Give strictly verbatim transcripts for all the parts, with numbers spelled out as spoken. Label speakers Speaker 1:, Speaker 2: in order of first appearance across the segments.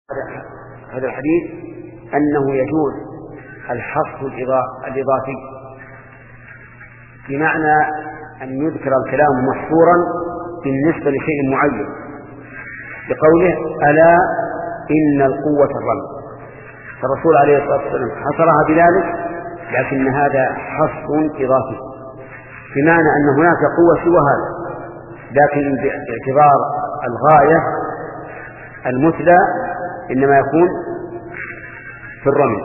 Speaker 1: هذا الحديث أنه يجوز الحصر الإضافي، بمعنى أن يذكر الكلام محصورا بالنسبة لشيء معين، بقوله ألا إن القوة الرمي، فالرسول عليه الصلاة والسلام حصرها بذلك، لكن هذا حصر إضافي بمعنى أن هناك قوة سوى هذا، لكن باعتبار الغاية المثلى إنما يكون في الرمي.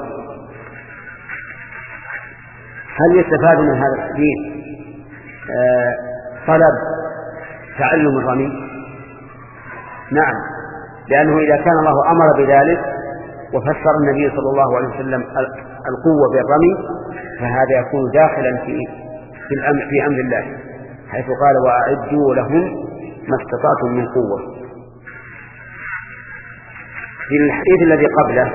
Speaker 1: هل يستفاد من هذا الحديث آه طلب تعلم الرمي؟ نعم، لأنه إذا كان الله أمر بذلك وفسر النبي صلى الله عليه وسلم القوة بالرمي، فهذا يكون داخلا في في الأمر في أمر الله، حيث قال وأعدوا لهم ما استطعتم من قوة. في الحديث الذي قبله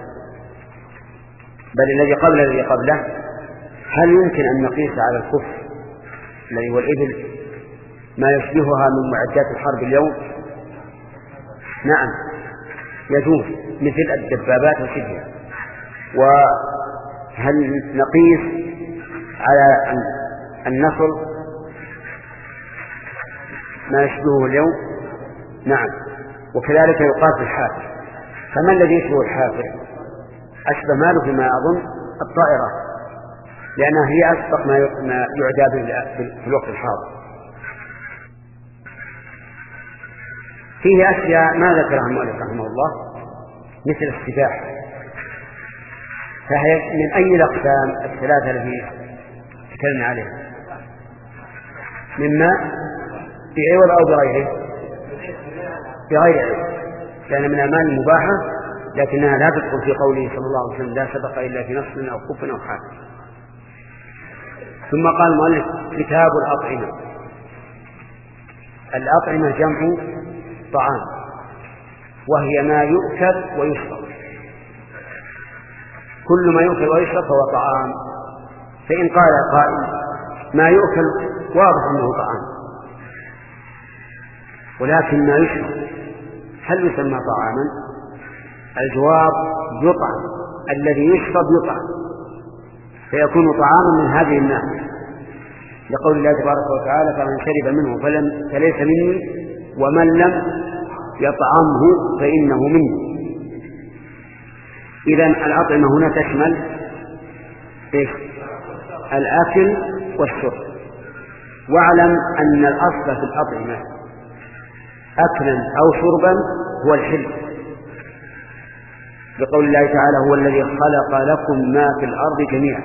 Speaker 1: بل الذي قبل الذي قبله هل يمكن أن نقيس على الخف الذي هو الإبل ما يشبهها من معدات الحرب اليوم؟ نعم يجوز، مثل الدبابات وشبهها. وهل نقيس على النصر ما يشبهه اليوم؟ نعم، وكذلك يقاس الحافر. فما الذي يشبه الحافر؟ أشبه ماله فيما أظن الطائرة، لأنها هي أسبق ما يعدى في الوقت الحاضر. فيه أشياء ما ذكرها المؤلف رحمه الله مثل السباحة، فهي من أي الأقسام الثلاثة التي تكلمنا عليها؟ مما بعوض أو بغيره؟ بغير عوض، كان من المال المباحة، لكنها لا تدخل في قوله صلى الله عليه وسلم لا سبق إلا في نصر أو خف أو حافر. ثم قال المؤلف كتاب الأطعمة. الأطعمة جمع طعام، وهي ما يؤكل ويشرب، كل ما يؤكل ويشرب فهو طعام. فإن قال قائل ما يؤكل واضح أنه طعام، ولكن ما يشرب هل يسمى طعاما؟ الجواب يطعم، الذي يشرب يطعم، فيكون طعاما من هذه الناحية، لقول الله تبارك وتعالى فمن شرب منه فلم فليس مني ومن لم يطعمه فإنه مني. إذن الأطعمة هنا تشمل إيش؟ الأكل والشرب. واعلم أن الأصل في الأطعمة أكلا أو شربا هو الحل، بقول الله تعالى هو الذي خلق لكم ما في الأرض جميعا،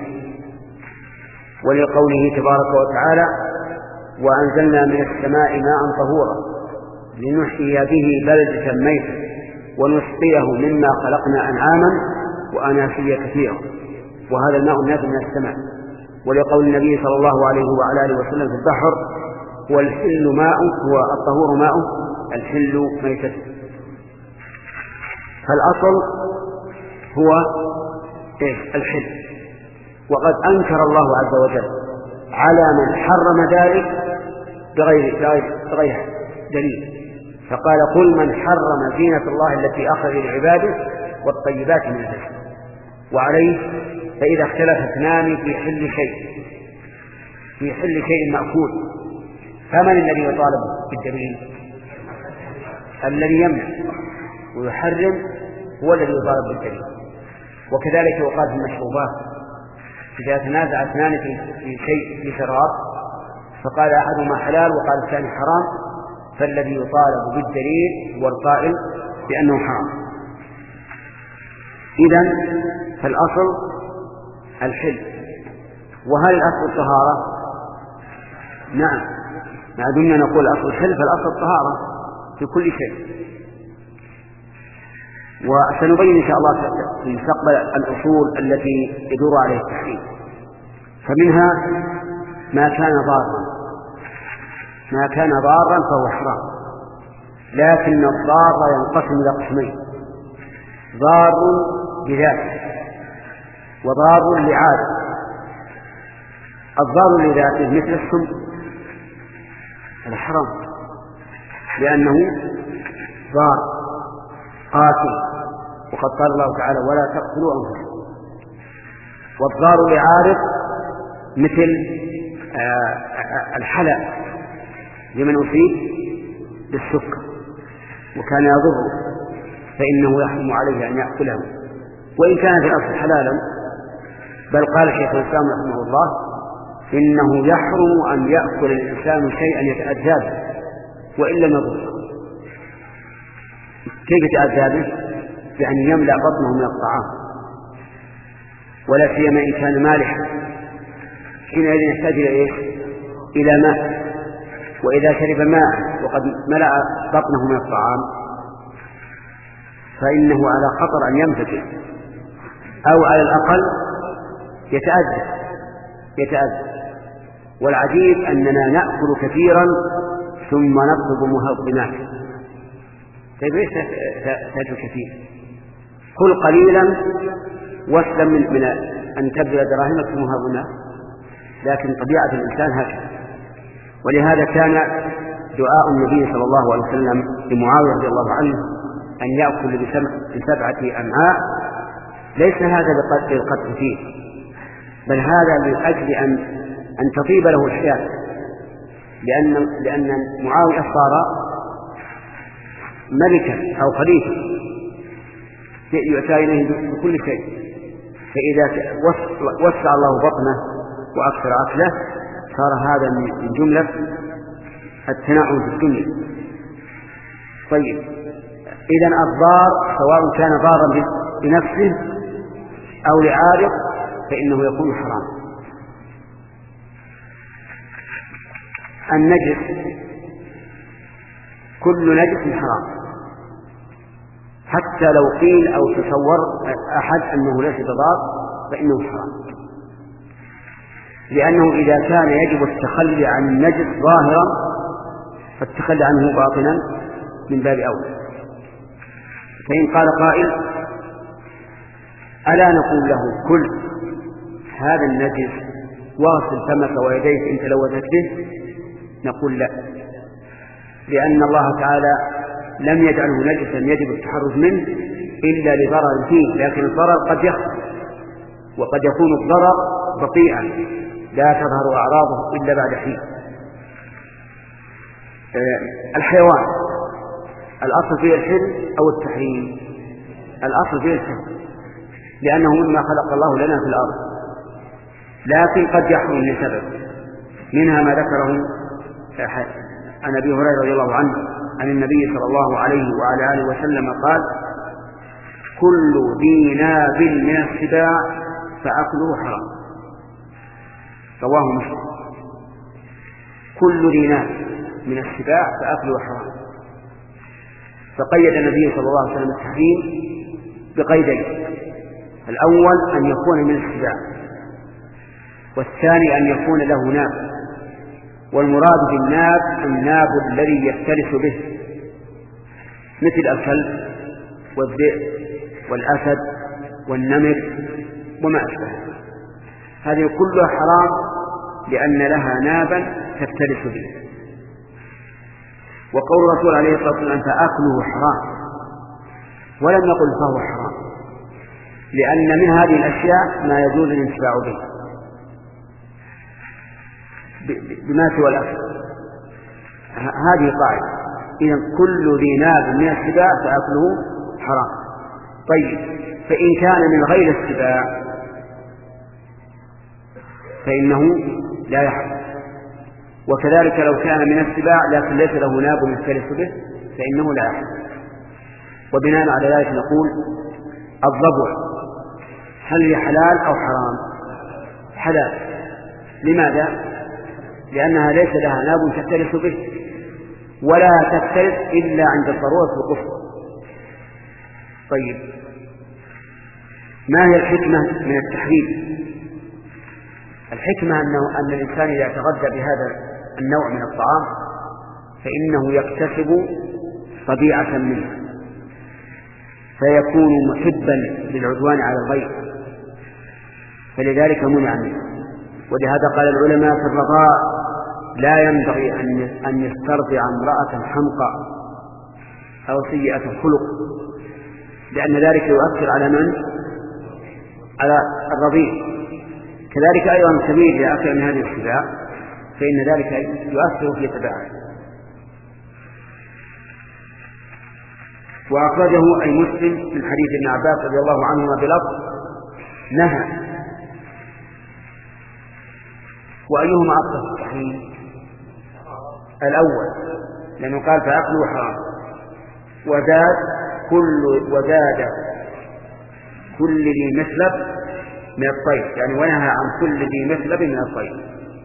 Speaker 1: ولقوله تبارك وتعالى وأنزلنا من السماء ماء طهورا لنحيي به بلدة ميتا ونسقيه مما خلقنا أنعاما وأناسيا كثيرا، وهذا الماء نازل من السماء. ولقول النبي صلى الله عليه وعلى آله وسلم في البحر هو الحل ماء هو الطهور ماء الحل ميتته. فالأصل هو إيه؟ الحل. وقد أنكر الله عز وجل على من حرم ذلك بغير, بغير دليل، فقال قل من حرم زينة الله التي أخرج لعباده والطيبات من الرزق. وعليه فإذا اختلف اثنان في حل شيء في حل شيء مأكول، فمن الذي يطالب بالدليل؟ الذي يمنع ويحرم هو الذي يطالب بالدليل. وكذلك يقال في المشروبات، إذا تنازع اثنان في شيء في شراب فقال أحدهما حلال وقال الثاني حرام، فالذي يطالب بالدليل هو القائل بأنه حرام. إذن فالأصل الحل. وهل الأصل الطهارة؟ نعم، ما دمنا نقول أصل الحل فالأصل الطهارة في كل شيء. وسنبين إن شاء الله في مستقبل الأصول التي يدور عليها التحريم. فمنها ما كان ضارا، ما كان ضارا فهو حرام، لكن الضار ينقسم إلى قسمين: ضار بذاته وضار لعادة. الضار لذاته مثل السم الحرام، لأنه ضار قاتل وقد قال الله تعالى ولا تقتلوا أنفسكم. والضار لعارض مثل الحلى لمن أصيب بالسكر وكان يضره فإنه يحرم عليه أن يأكله وإن كان في الأصل حلالا، بل قال شيخ الإسلام رحمه الله إنه يحرم أن يأكل الإنسان شيئا يتأذى به وإن لم يضره. كيف يتأذى به؟ يعني يملأ بطنه من الطعام، ولا سيما إن كان مالحا حينئذ يحتاج إلى إيه؟ إلى ماء، وإذا شرب ماء وقد ملأ بطنه من الطعام فإنه على خطر أن ينفجر أو على الأقل يتأذى يتأذى والعجيب أننا نأكل كثيرا ثم نطلب مهضمات. طيب ليش تأكل كثير؟ كل قليلا واسلم من, من أن تبذل دراهمك في مهضمات، لكن طبيعة الإنسان هكذا. ولهذا كان دعاء النبي صلى الله عليه وسلم لمعاوية رضي الله عنه أن يأكل بسبعة أمعاء، ليس هذا للقتل فيه، بل هذا من أجل أن أن تطيب له الحياة، لأن لأن معاوية صار ملكا أو خليفة يؤتى إليه بكل شيء، فإذا وسع الله بطنه وأكثر أكله صار هذا من جملة التنعم في الدنيا. طيب إذن الضار سواء كان ضارا بنفسه أو لعارض فإنه يكون حرام. النجس كل نجس حرام، حتى لو قيل أو تصور أحد أنه ليس بضار فإنه حرام، لأنه إذا كان يجب التخلي عن النجس ظاهرا فالتخلي عنه باطنا من باب أولى. فإن قال قائل ألا نقول له كل هذا النجس واغسل فمك ويديك إن تلوثت به؟ نقول لا، لأن الله تعالى لم يجعله نجسا يجب التحرز منه إلا لضرر فيه، لكن الضرر قد يخفى وقد يكون الضرر بطيئا لا تظهر أعراضه إلا بعد حين. الحيوان الأصل فيه الحل أو التحريم؟ الأصل فيه الحل، لأنه مما خلق الله لنا في الأرض، لكن قد يحرم لسبب، منها ما ذكره عن أبي هريرة رضي الله عنه عن النبي صلى الله عليه وعلى آله وسلم قال كل ذي ناب من السباع فأكله حرام، رواه مسلم. كل ذي ناب من السباع فأكله حرام، فقيد النبي صلى الله عليه وسلم التحريم بقيدين: الأول أن يكون من السباع، والثاني أن يكون له ناب. والمراد بالناب الناب الذي يفترس به، مثل الكلب والذئب والأسد والنمر وما أشبه، هذه كلها حرام لأن لها نابا تفترس به. وقول الرسول عليه الصلاة والسلام فأكله حرام، ولم يقل فهو حرام، لأن من هذه الأشياء ما يجوز الانتفاع به بما سوى الأكل. هذه قاعدة. إذن كل ذي ناب من السباع فأكله حرام. طيب فإن كان من غير السباع فإنه لا يحرم، وكذلك لو كان من السباع لكن ليس له ناب يفترس به فإنه لا يحرم. وبناء على ذلك نقول الضبع هل هي حلال أو حرام؟ حلال. لماذا؟ لأنها ليس لها ناب تفترس به، ولا تفترس إلا عند الضرورة والقصد. طيب ما هي الحكمة من التحريم؟ الحكمة أنه أن الإنسان إذا تغذى بهذا النوع من الطعام فإنه يكتسب طبيعة منه، فيكون محبا للعدوان على الغير، فلذلك منع منه. ولهذا قال العلماء في الرضاع لا ينبغي أن يسترضع امرأة حمقى أو سيئة الخلق، لأن ذلك يؤثر على من؟ على الرضيع. كذلك أيضا الكبير إذا أكل من هذه السباع فإن ذلك يؤثر في تبعه. وأخرجه أي مسلم من حديث ابن عباس رضي الله عنهما بلفظ نهى. وأيهما أصح التحريم؟ الأول، لأنه قال فأكله حرام، وزاد كل وزاد كل ذي مثلب من الطير، يعني ونهى عن كل ذي مثلب من الطير.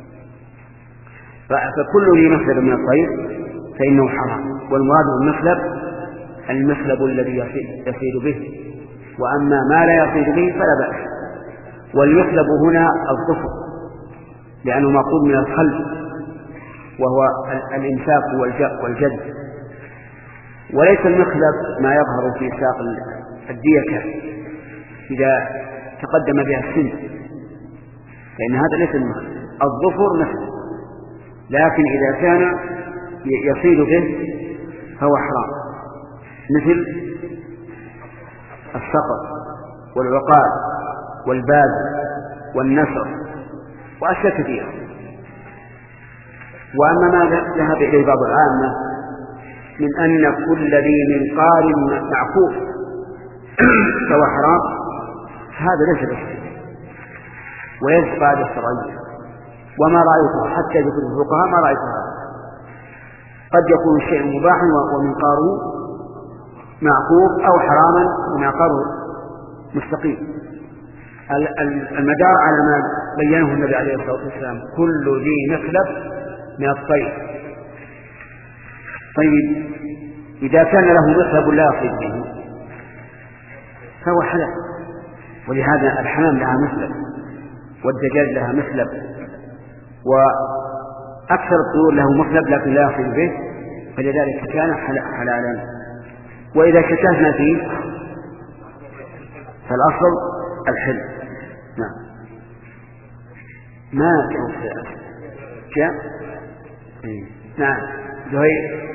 Speaker 1: فكل ذي مثلب من الطير فإنه حرام، والمراد بالمثلب المثلب الذي يصيد به، وأما ما لا يصيد به فلا بأس. والمثلب هنا الظفر، لأنه مأخوذ من الخلف وهو الإمساك والجد، وليس المخلب ما يظهر في ساق الديكة إذا تقدم بها السن، فإن هذا ليس المخلب. الظفر مثل، لكن إذا كان يصيد به فهو حرام، مثل الصقر والعقال والباز والنسر وأشياء كثيرة. وأما ما ذهب إليه بعض العامة من أن كل ذي منقار معكوف فهو حرام، هذا ليس بشيء ويجب على الشرعية. وما رأيته حتى ذكر الفقهاء ما رأيته هذا. قد يكون الشيء مباحا ومنقاره معكوف أو حراما ومنقاره مستقيم. المدار على ما بينه النبي عليه الصلاة والسلام كل ذي مخلب من الطير. طيب إذا كان له مخلب لا يصيد به فهو حلال، ولهذا الحمام لها مخلب والدجاج لها مخلب وأكثر الطيور له مخلب لكن لا يصيد به، فلذلك كان حلالا. وإذا شككنا فيه فالأصل الحل. نعم. ما كان جاء نعم زهير.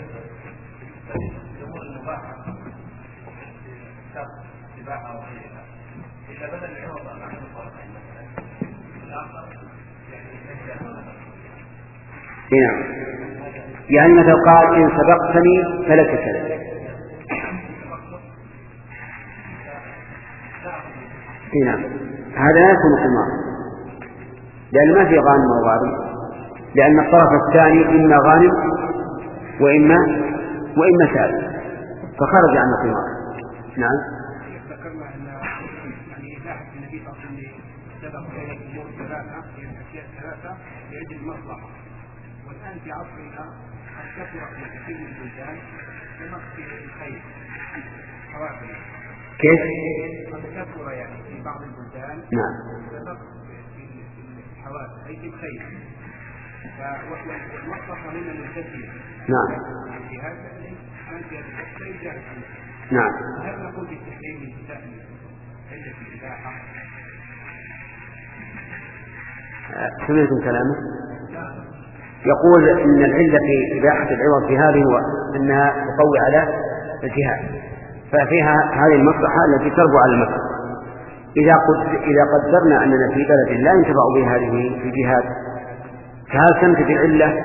Speaker 1: نعم، يعني مثل قال إن سبقتني فلك كذا. نعم، هذا لا يكون قمار، لأن ما في غانم وغارم، لأن الطرف الثاني إما غانم وإما وإما سالم، فخرج عن القمار. نعم.
Speaker 2: ذكرنا أن يعني إباحة النبي صلى الله عليه وسلم سبق بين الأمور الثلاثة بين الأشياء الثلاثة لأجل المصلحة، والآن في عصرنا قد كثر في كثير من البلدان سمك الخيل حوافر.
Speaker 1: كيف؟
Speaker 2: قد كثر يعني في بعض البلدان
Speaker 1: نعم
Speaker 2: سمك في الحوافر أي في الخيل، والمصلحة هنا للكثير.
Speaker 1: نعم.
Speaker 2: في هذا أنت لا يجاهد عنه.
Speaker 1: نعم.
Speaker 2: هل نقول بالتحريم النساء عند الإباحة؟
Speaker 1: سمعتم كلامه؟ يقول إن العلة في إباحة العوض في هذه هو أنها تقوي على الجهاد، ففيها هذه المصلحة التي تربو على المكر. إذا قد إذا قدرنا أننا في بلد لا ينتفع بهذه في الجهاد، فهل تنتفي العلة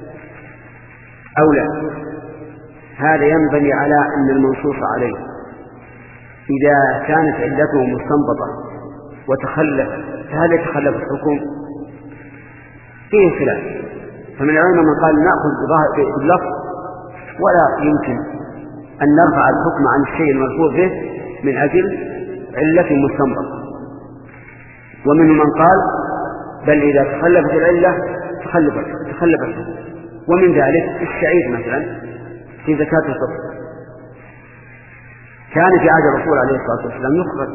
Speaker 1: أو لا؟ هذا ينبني على أن المنصوص عليه إذا كانت علته مستنبطة وتخلف فهل يتخلف الحكم؟ فيه خلاف. فمن العلماء من قال نأخذ باللفظ ولا يمكن أن نرفع الحكم عن الشيء المرفوع به من أجل علة مستنبطة، ومنهم من قال بل إذا تخلفت العلة تخلفت تخلفت ومن ذلك الشعير مثلا في زكاة الفطر كان في عهد الرسول عليه الصلاة والسلام يخرج،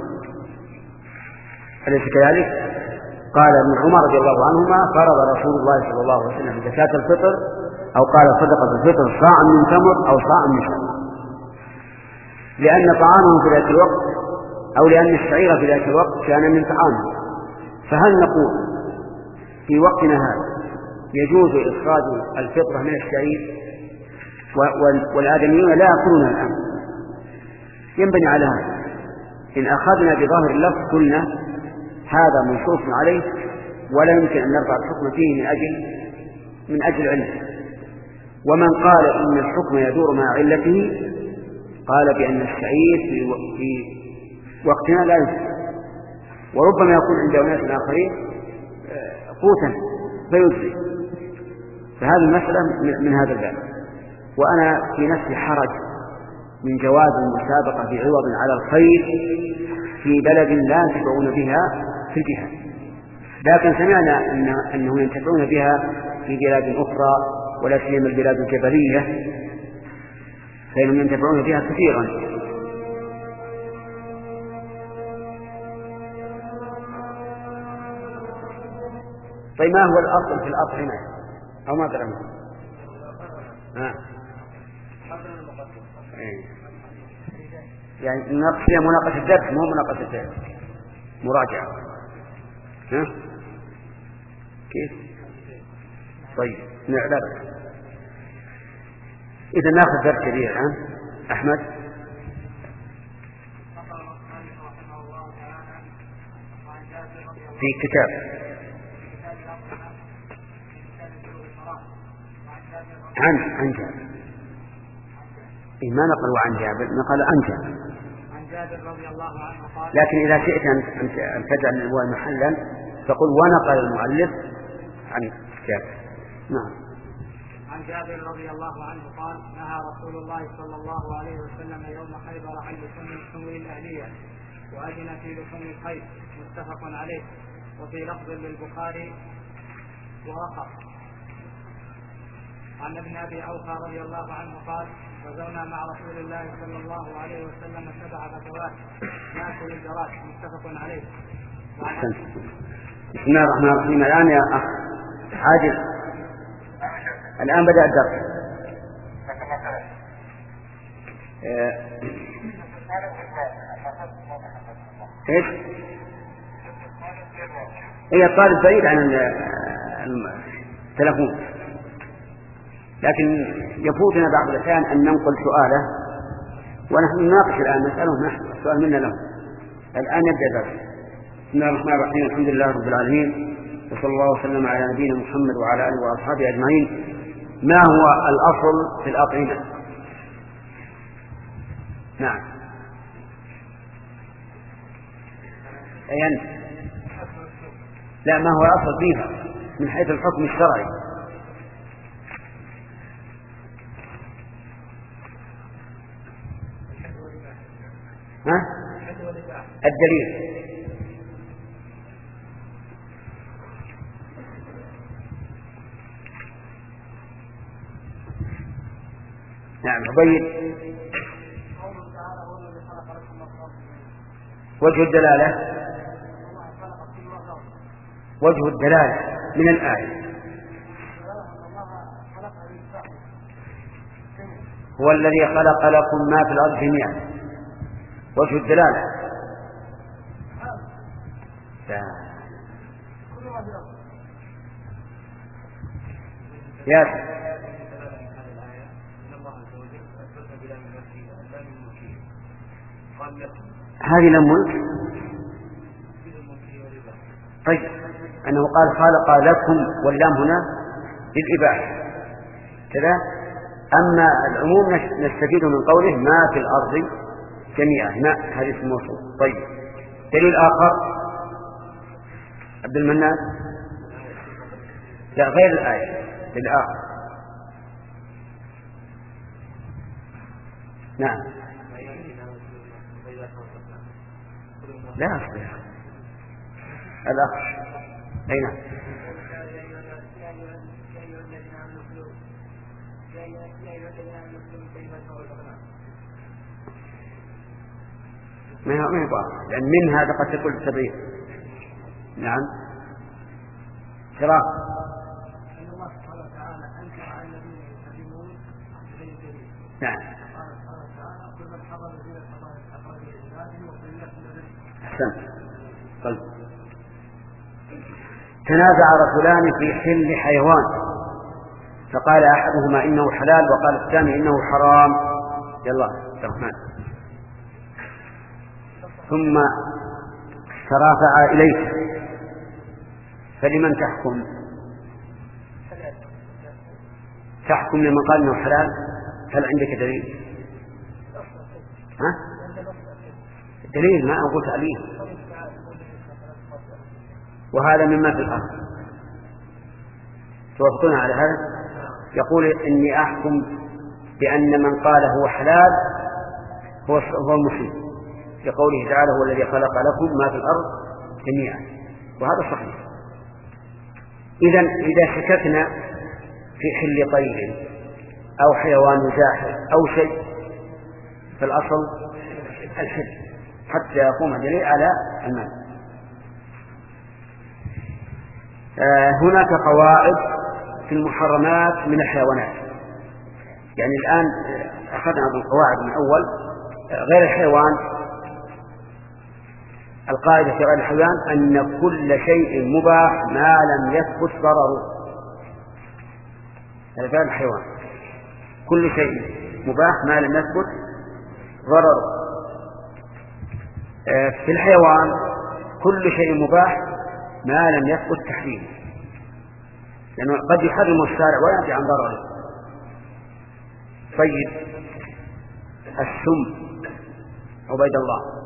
Speaker 1: أليس كذلك؟ قال ابن عمر رضي الله عنهما فرض رسول الله صلى الله عليه وسلم زكاة الفطر أو قال صدقة الفطر صاع من تمر أو صاع من شعير، لأن طعامه في ذات الوقت أو لأن الشعير في ذات الوقت كان من طعامه. فهل نقول في وقتنا هذا يجوز إخراج الفطرة من الشعير والآدميون لا يأكلونها الآن؟ ينبني على هذا. إن أخذنا بظاهر اللفظ قلنا هذا منصوص عليه ولا يمكن أن نرفع الحكم فيه من أجل من أجل علته. ومن قال إن الحكم يدور مع علته قال بأن السعيد في, في وقتنا لا يمكن، وربما يكون عند أناس آخرين قوتا فيجزي. فهذه المسألة من هذا الباب. وأنا في نفسي حرج من جواز المسابقة بعوض على الخير في بلد لا ينتفعون بها في الجهاد، لكن سمعنا إن أنهم ينتفعون بها في بلاد أخرى ولا سيما البلاد الجبلية، فإنهم ينتفعون بها كثيرا. طيب ما هو الأصل في الأطعمة أو ما درمه؟ ها يعني نناقش فيها مناقشة درس مو مناقشة مراجعة. ها كيف؟ طيب نعرف إذا ناخذ درس كبير الآن. أحمد في كتاب عن عن جابر، ما نقل عن جابر، نقل عن جابر
Speaker 3: عن جابر رضي الله عنه قال.
Speaker 1: لكن إذا شئت أن تجعل العنوان محلا فقل ونقل المؤلف عن جابر. نعم.
Speaker 3: عن جابر رضي الله عنه قال نهى رسول الله صلى الله عليه وسلم يوم خيبر عن لحوم الحمر الأهلية وأذن في لحوم الخيل، متفق عليه. وفي لفظ للبخاري وآخر عن ابن أبي أوفى رضي الله عنه قال غزونا مع رسول الله صلى الله عليه وسلم سبع غزوات ناكل الجراد، متفق عليه.
Speaker 1: بسم الله الرحمن الرحيم. الآن يا أخ عادل الآن بدأ الدرس. ايش؟ هي الطالب بعيد عن التلفون، لكن يفوتنا بعض الأحيان أن ننقل سؤاله ونحن نناقش الآن نسأله نحن السؤال منا له. الآن يبدأ الدرس. بسم الله الرحمن الرحيم. الحمد لله رب العالمين، وصلى الله وسلم على نبينا محمد وعلى آله وأصحابه أجمعين. ما هو الأصل في الأطعمة؟ نعم. أي أنت؟ لا، ما هو الأصل فيها من حيث الحكم الشرعي؟ ها؟ الدليل. نعم. عبيد. وجه الدلالة وجه الدلالة من الآية هو الذي خلق لكم ما في الأرض جميعا. وجه الدلالة يا هذه الملك. طيب أنه قال خلق لكم واللام هنا للإباحة كذا. أما العموم نستفيد من قوله ما في الأرض جميعا، ما هذه اسم موصول. طيب دليل آخر عبد المنان. لا غير الآية للآخر. نعم. لا أصبح الأخ. أي نعم. ما هو ما يبغى لأن من هذا قد تكون التبعيد. نعم. شراء. نعم. أحسنت. طيب. تنازع رجلان في حل حيوان فقال أحدهما إنه حلال وقال الثاني إنه حرام. يلا الرحمن. ثم ترافع إليك فلمن تحكم؟ تحكم لمن قال انه حلال؟ هل عندك دليل؟ ها؟ دليل ما أقول تعليل. وهذا مما في الأرض توافقون على هذا؟ يقول إني أحكم بأن من قال هو حلال هو هو المصيب، لقوله تعالى هو الذي خلق لكم ما في الأرض جميعا، وهذا صحيح. إذن إذا شككنا في حل طير أو حيوان زاحف أو شيء فالأصل الحل حتى يقوم دليل على المنع. آه هناك قواعد في المحرمات من الحيوانات، يعني الآن أخذنا بالقواعد من أول. غير الحيوان، القاعدة في غير الحيوان أن كل شيء مباح ما لم يثبت ضرره. هذا غير الحيوان، كل شيء مباح ما لم يثبت ضرره. في الحيوان كل شيء مباح ما لم يثبت تحريمه، لأنه قد يحرم الشارع ويأتي عن ضرره. طيب السم عبيد الله،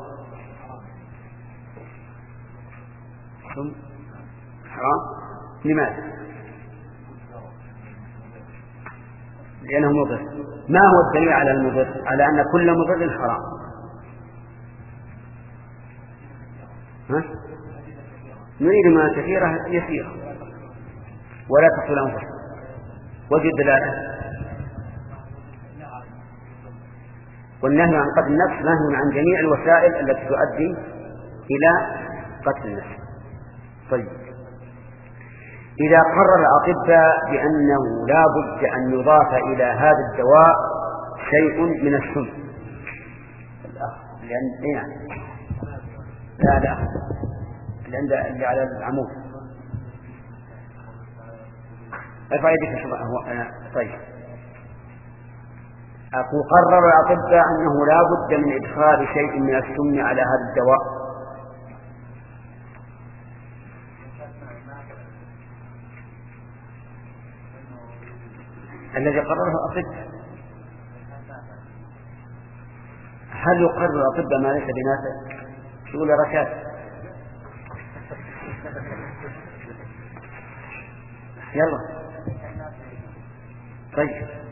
Speaker 1: السم حرام لماذا؟ لأنه مضر. ما هو الدليل على المضر؟ على أن كل مضر حرام. ها؟ نريد ما كثيرة يسيرة ولا تقتل أنفسكم. وجد دلالة. والنهي عن قتل النفس نهي عن جميع الوسائل التي تؤدي إلى قتل النفس. طيب إذا قرر الأطباء بأنه لا بد أن يضاف إلى هذا الدواء شيء من السم، لأن يعني لا لا لأن اللي على العمود ارفع يدك شباب. طيب أقول قرر الأطباء أنه لا بد من إدخال شيء من السم على هذا الدواء، الذي قرره الأطباء. هل يقرر الأطباء ما ليس بنافع؟ شغل ركات. يلا طيب.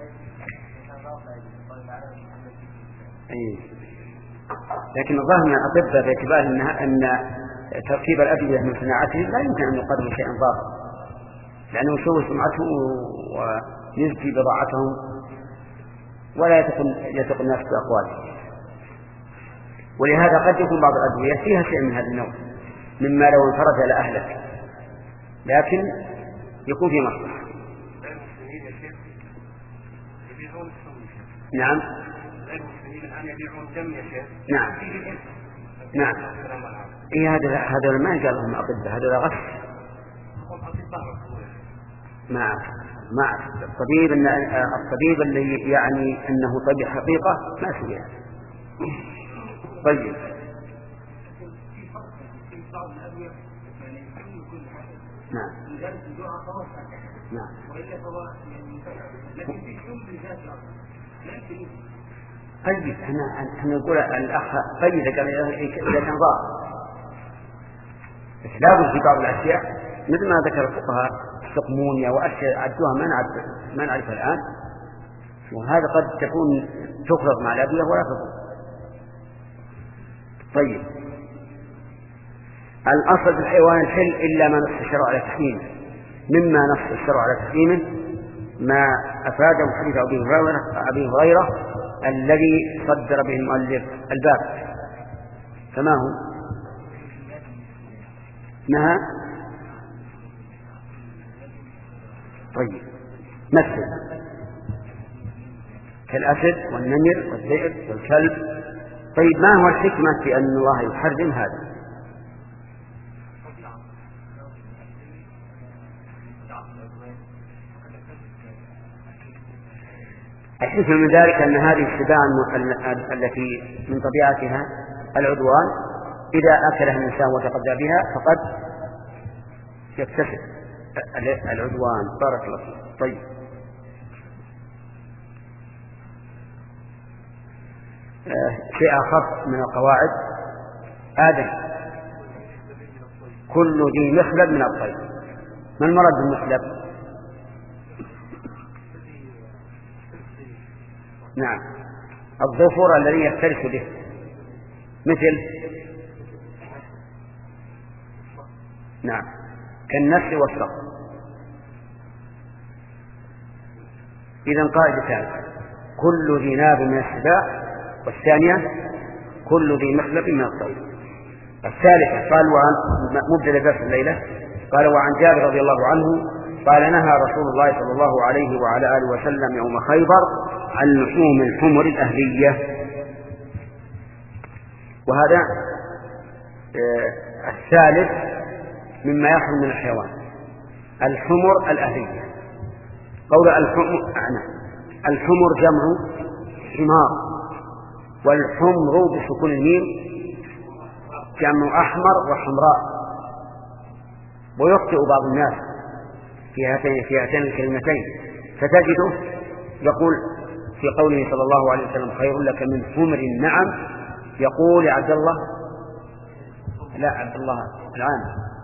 Speaker 1: أيه. لكن الظاهر من الأطباء باعتبار أن تركيب الأدوية من صناعته لا يمكن أن يقدم شيئا ضار، لأنه يشوه سمعته ويزكي بضاعتهم ولا يثق الناس بأقواله. ولهذا قد يكون بعض الأدوية فيها شيء من هذا النوع مما لو انفرد على أهلك، لكن يكون في مصلحة. نعم نعم نعم. إيه هذا هذا ما قال لهم أطباء، هذا غش. ما ما الطبيب إن الطبيب اللي يعني أنه طبيب حقيقة ما سوى. طيب نعم نعم. طيب احنا احنا نقول الاخ طيب اذا كان ضار، بس لابد في بعض الاشياء مثل ما ذكر الفقهاء السقمونيا واشياء عدوها ما نعرف ما نعرفها الان، وهذا قد تكون تخلط مع الادويه ولا تضر. طيب الاصل في الحيوان الحل الا ما نص الشرع على تحريمه. مما نص الشرع على تحريمه ما افاده حديث ابي هريره الذي صدر به المؤلف الباب. فما هو؟ نهى. طيب مثل كالأسد والنمر والذئب والكلب. طيب ما هو الحكمة في أن الله يحرم هذا؟ الحكمة من ذلك أن هذه السباع التي من طبيعتها العدوان إذا أكلها الإنسان وتغذى بها فقد يكتسب العدوان. بارك الله فيك. طيب، آه شيء آخر من القواعد: آدم كل ذي مخلب من الطير. ما المراد بالمخلب؟ نعم، الظفر الذي يفترس به، مثل نعم كالنسر والصقر. إذن قاعدتان: كل ذي ناب من السباع، والثانية كل ذي مخلب من الطير. الثالثة قال وعن مبدأ درس الليلة قال: وعن جابر رضي الله عنه قال: نهى رسول الله صلى الله عليه وعلى آله وسلم يوم خيبر عن لحوم الحمر الأهلية. وهذا آه الثالث مما يحرم من الحيوان، الحمر الأهلية. قول الحمر الحمر جمع حمار، والحمر بسكون الميم جمع أحمر وحمراء. ويخطئ بعض الناس في هاتين في هاتين الكلمتين، فتجده يقول في قوله صلى الله عليه وسلم: خير لك من حمر النعم، يقول عبد الله لا عبد الله العام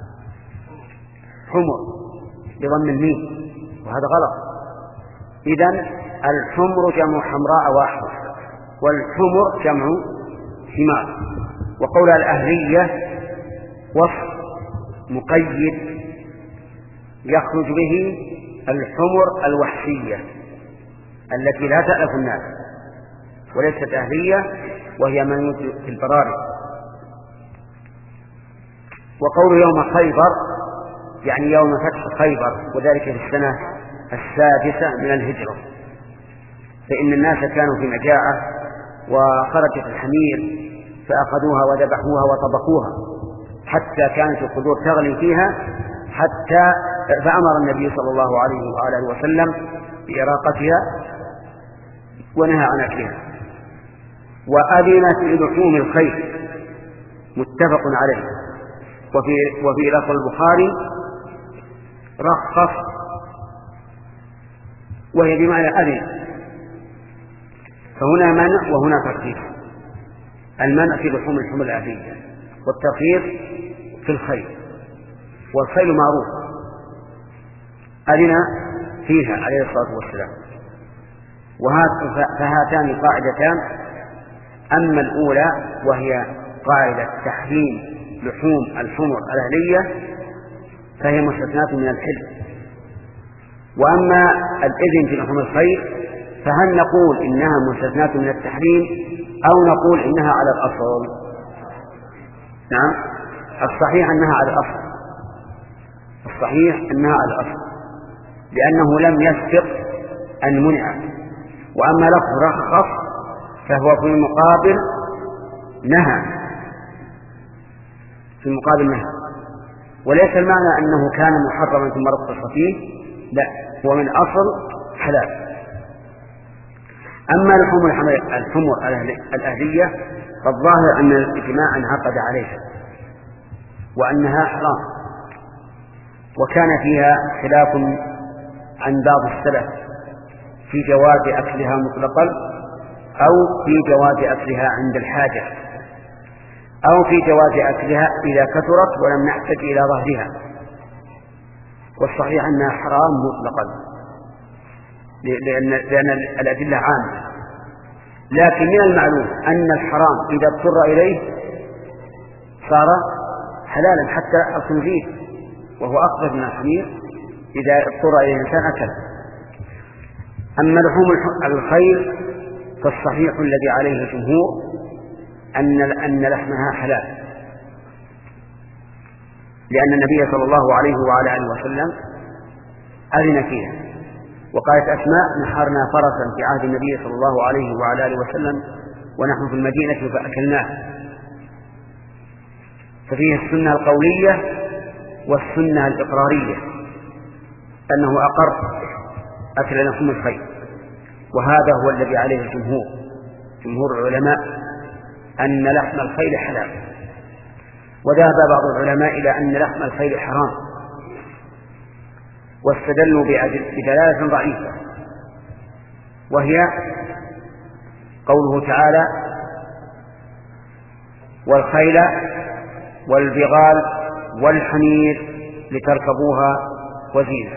Speaker 1: حمر بضم الميم، وهذا غلط. إذن الحمر جمع حمراء وأحمر، والحمر جمع حمار. وقول الأهلية وصف مقيد يخرج به الحمر الوحشية التي لا تألف الناس، وليست أهلية وهي من يوجد في البراري. وقول يوم خيبر يعني يوم فتح خيبر، وذلك في السنة السادسة من الهجرة، فإن الناس كانوا في مجاعة وخرجت الحمير فأخذوها وذبحوها وطبخوها حتى كانت القدور تغلي فيها، حتى فأمر النبي صلى الله عليه وآله وسلم بإراقتها ونهى عن أكلها. وأذن في لحوم الخيل، متفق عليه. وفي وفي لفظ البخاري رخص، وهي بمعنى أذن، فهنا منع وهنا ترخيص. المنع في لحوم الحمر الأهلية، والترخيص في الخيل. والخيل معروف أذن فيها عليه الصلاة والسلام. فهاتان قاعدتان: أما الأولى وهي قاعدة تحريم لحوم الحمر الأهلية فهي مستثناة من الحل. وأما الإذن في لحوم الخيل فهل نقول إنها مستثناة من التحريم أو نقول إنها على الأصل؟ نعم، الصحيح أنها على الأصل، الصحيح أنها على الأصل، لأنه لم يسبق أن منع. وأما لفظ رخص فهو في المقابل نهى، في المقابل نهى، وليس المعنى أنه كان محرما ثم رخص فيه، لا، هو من أصل حلال. أما لحوم الحمر الأهلية فالظاهر أن الإجماع انعقد عليها وأنها حرام، وكان فيها خلاف عن بعض السلف في جواز أكلها مطلقا، أو في جواز أكلها عند الحاجة، أو في جواز أكلها إذا كثرت ولم نحتج إلى ظهرها. والصحيح أنها حرام مطلقا لأن, لأن الأدلة عامة. لكن من المعلوم أن الحرام إذا اضطر إليه صار حلالا، حتى الخنزير وهو أقرب من الحمير إذا اضطر إليه الإنسان أكل. أما لحوم الخيل فالصحيح الذي عليه الجمهور أن أن لحمها حلال، لأن النبي صلى الله عليه وعلى آله وسلم أذن فيها. وقالت أسماء: نحرنا فرسا في عهد النبي صلى الله عليه وعلى آله وسلم ونحن في المدينة فأكلناه. ففيه السنة القولية والسنة الإقرارية، أنه أقر أكل لحوم الخيل، وهذا هو الذي عليه الجمهور، جمهور العلماء، أن لحم الخيل حلال وذهب بعض العلماء إلى أن لحم الخيل حرام، واستدلوا بدلالة ضعيفة، وهي قوله تعالى: والخيل والبغال والحمير لتركبوها وزينة،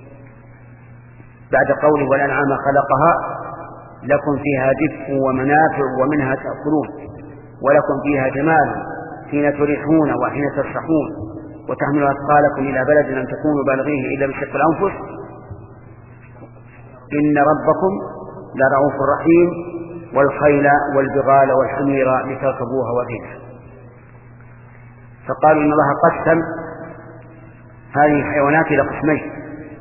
Speaker 1: بعد قوله: والأنعام خلقها لكم فيها دفء ومنافع ومنها تأكلون ولكم فيها جمال حين تريحون وحين تسرحون وتحملوا أثقالكم إلى بلد لم تكونوا بالغيه إلا بشق الأنفس إن ربكم لرؤوف رحيم، والخيل والبغال والحمير لتركبوها وزينة. فقالوا إن الله قسم هذه الحيوانات إلى قسمين: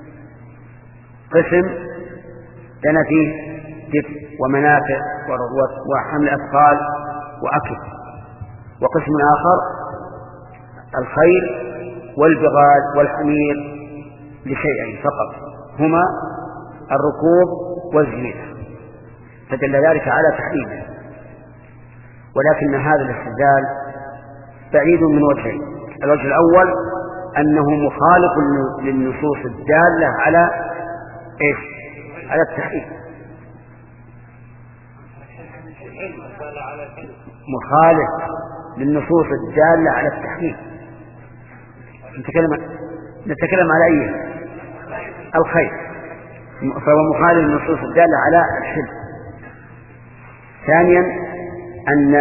Speaker 1: قسم لنا فيه دفء ومنافع وحمل أثقال وأكل، وقسم آخر الخيل والبغال والحمير لشيئين فقط، هما الركوب والزينة، فدل ذلك على تحريمه. ولكن هذا الاستدلال بعيد من وجهين: الوجه الأول أنه مخالف للنصوص الدالة على إيش؟ على التحريم، مخالف للنصوص الدالة على التحريم. نتكلم نتكلم على أي الخير، فهو مخالف للنصوص الدالة على الحل. ثانيا أن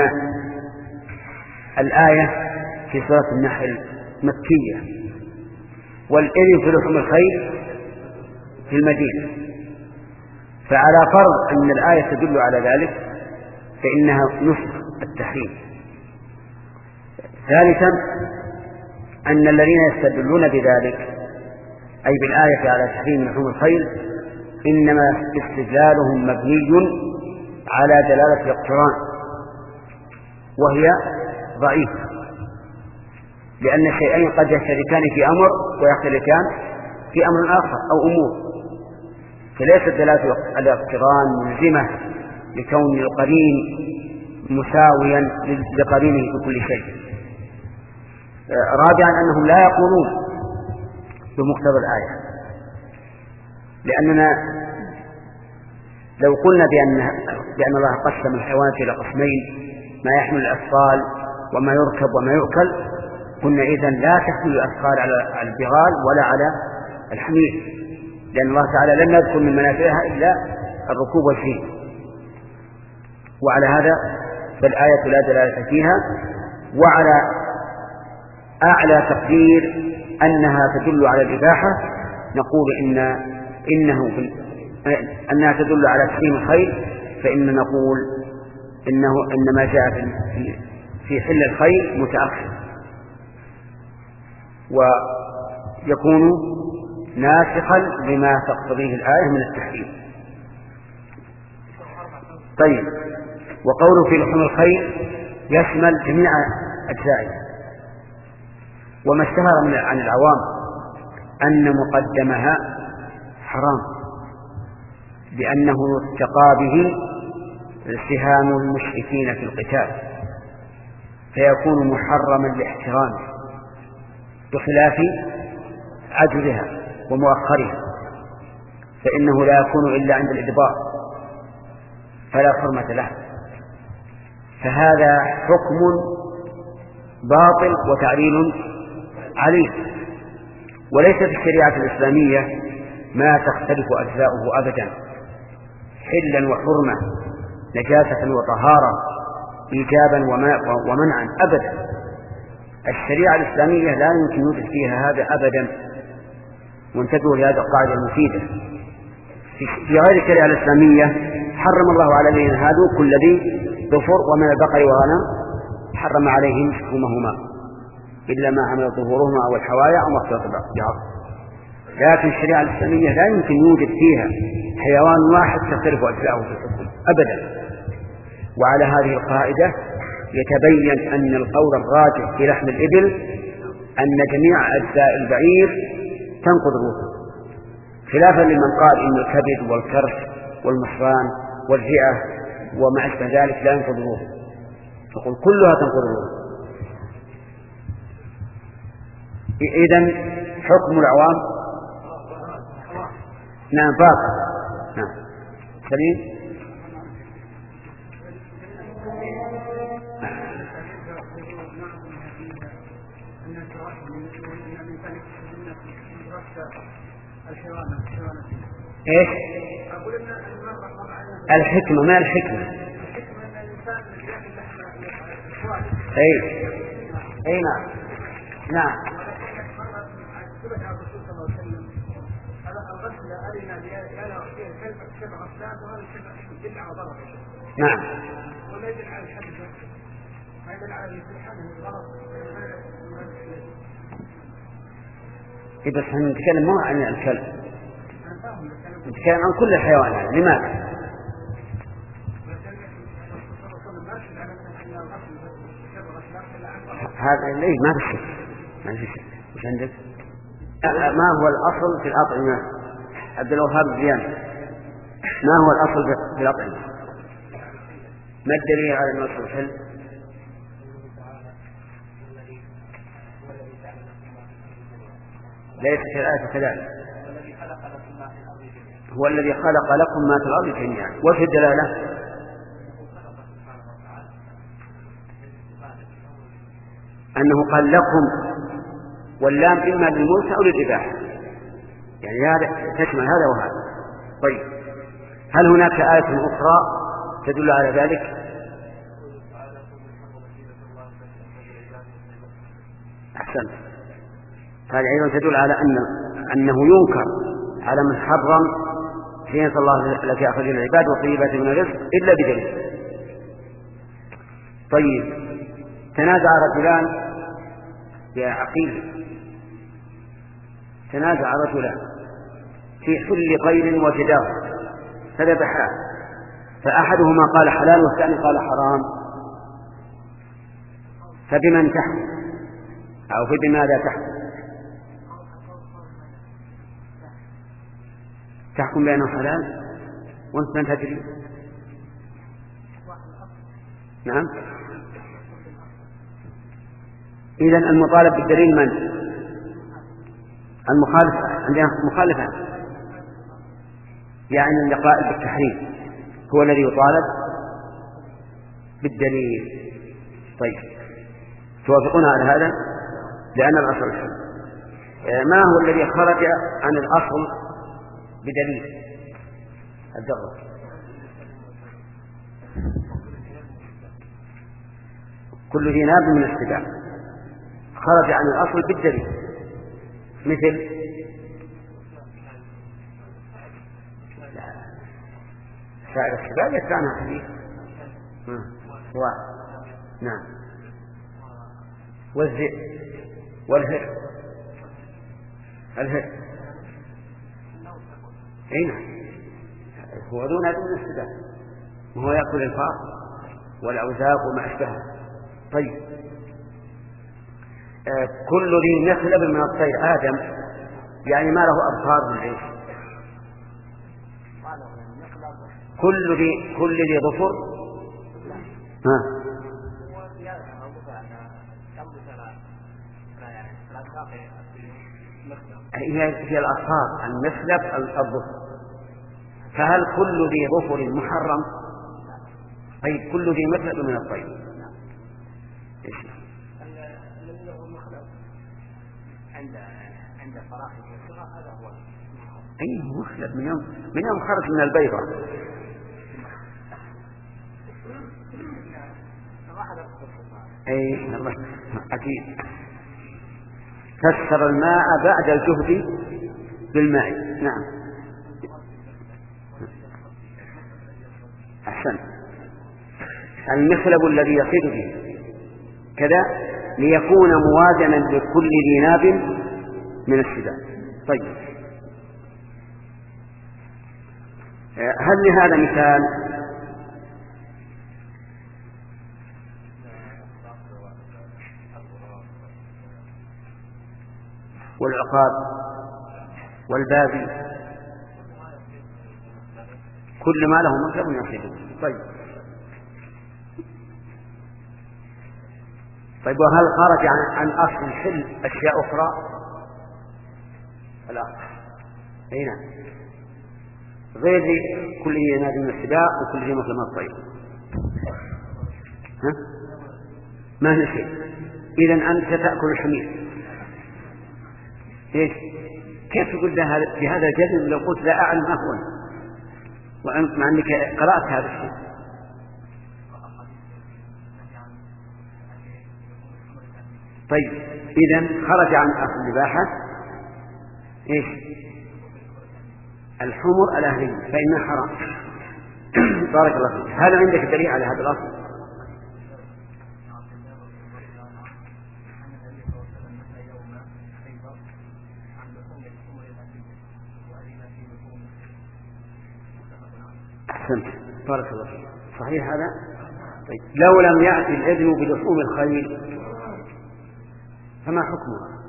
Speaker 1: الآية في سورة النحل مكية، والإذن في لحوم الخيل في المدينة، فعلى فرض أن الآية تدل على ذلك فإنها نسخ التحريم. ثالثا أن الذين يستدلون بذلك أي بالآية على تحريم لحوم الخيل إنما استدلالهم مبني على دلالة الاقتران، وهي ضعيفة، لأن الشيئين قد يشتركان في أمر ويختلفان في أمر آخر أو أمور، فليست دلالة الاقتران ملزمة لكون القرين مساويا لقرينه في كل شيء. رابعا أنهم لا يقولون بمقتضى الآية، لأننا لو قلنا بأن, بأن الله قسم الحيوانات إلى قسمين: ما يحمل الأثقال وما يركب وما يؤكل، قلنا إذن لا تحمل الأثقال على البغال ولا على الحمير، لأن الله تعالى لم يذكر من منافعها إلا الركوب والزينة. وعلى هذا فالآية لا دلالة فيها، وعلى أعلى تقدير أنها تدل على الإباحة نقول إن إنه أنها تدل على تحريم الخيل، فإن نقول إنه إنما جاء في في حل الخيل متأخر، ويكون ناسخا لما تقتضيه الآية من التحريم. طيب، وقوله في لحوم الخيل يشمل جميع أجزائه. وما اشتهر من عن العوام أن مقدمها حرام، لأنه يتقى به سهام المشركين في القتال، فيكون محرما لاحترامه، بخلاف عجلها ومؤخرها، فإنه لا يكون إلا عند الإدبار فلا حرمة له. فهذا حكم باطل وتعليل عليه، وليس في الشريعة الإسلامية ما تختلف أجزاؤه أبدا، حلا وحرمة، نجاسة وطهارة، إيجابا ومنعا أبدا. الشريعة الإسلامية لا يمكن يوجد فيها هذا أبدا، وانتبهوا لهذه القاعدة المفيدة. في غير الشريعة الإسلامية حرم الله على الذين هادوا كل ذي ظفر ومن البقر والغنم حرم عليهم شحومهما إلا ما حملت ظهورهما أو الحوايا أو ما اختلط بعض. لكن الشريعة الإسلامية لا يمكن يوجد فيها حيوان واحد تختلف أجزاؤه في الحكم أبدا. وعلى هذه القاعدة يتبين أن القول الراجح في لحم الإبل أن جميع أجزاء البعير تنقض الوضوء، خلافا لمن قال إن الكبد والكرش والمصران والرئة وما أشبه ذلك لا ينقض الوضوء، فقل كلها تنقض الوضوء. إذن حكم العوام نعم باطل. نعم سليم. ايش الحكمة؟ ما الحكمة؟ اي اي نعم نعم نعم إيه بس نتكلم مو عن الكلب، نتكلم عن كل الحيوانات. لماذا؟ هذا ليه ما في شك، ما في شك. وش عندك؟ ما هو الأصل في الأطعمة؟ عبد الوهاب الزيان، ما هو الأصل في الأطعمة؟ ما الدليل على أن الأصل الحل؟ ليس كذلك كذلك، هو الذي خلق لكم ما في الأرض جميعا. وفي الدلالة أنه قال لكم، واللام إما للملك أو للإباحة، يعني هذا تشمل هذا وهذا. طيب هل هناك آية أخرى تدل على ذلك؟ أحسنت. هذه أيضا تدل على أن أنه ينكر على من حرم زينة الله التي أخرج العباد وطيبات من الرزق إلا بدليل. طيب تنازع رجلان يا عقيل، تنازع رجلان في حل قيل وجداه فذبحا، فأحدهما قال حلال والثاني قال حرام، فبمن تحكم أو فبماذا تحكم؟ تحكم بأنه حلال وانت من تدري. نعم. إذن المطالب بالدليل من؟ المخالف. عندنا مخالفة، يعني القائل بالتحريم هو الذي يطالب بالدليل. طيب توافقون على هذا؟ لأن الأصل الحل. ما هو الذي خرج عن الأصل بدليل؟ الدرة. كل ذي ناب من السباع خرج عن الأصل بالدليل، مثل سائر السباع يتبعنا حديث واحد. نعم. والذئب والهر الهر اي نعم هو دون دون السباع، وهو يأكل الفار والأوزاق وما أشبهه. طيب آه كل ذي مخلب من الطير آدم، يعني ما له أبصار من عيش. كل ذي كل ذي ظفر ها هي هي الأصفار المخلب الظفر. فهل كل ذي ظفر محرم؟ طيب كل ذي مخلب من الطير
Speaker 3: عند عند فراخ هذا هو
Speaker 1: أي مخلب من يوم من يوم خرج من البيضة. أي الله أكيد. فسر الماء بعد الجهد بالماء. نعم أحسن. المخلب الذي يصيد به كذا ليكون موازنا لكل ذي ناب من السباع. طيب هل لهذا مثال؟ والعقاب والبابي كل ما له مخلب يصيده. طيب طيب وهل خرج عن, عن أصل الحل أشياء أخرى؟ لا. أي نعم، غير كل ينادي من السباع وكل شيء مثل ما الطيب. ها؟ ما نسي. إذن أنت تأكل الحمير. إيش؟ كيف تقول بهذا الجزم لو قلت لا أعلم أهون وأنت مع أنك قرأت هذا الشيء؟ طيب إذن خرج عن أصل الإباحة إيش؟ الحمر الأهلية فإنها حرام. بارك الله فيك. هل عندك دليل على هذا الأصل؟ أحسنت، بارك الله فيك. صحيح هذا؟ طيب لو لم يأتي الإذن بلحوم الخيل فما حكمه؟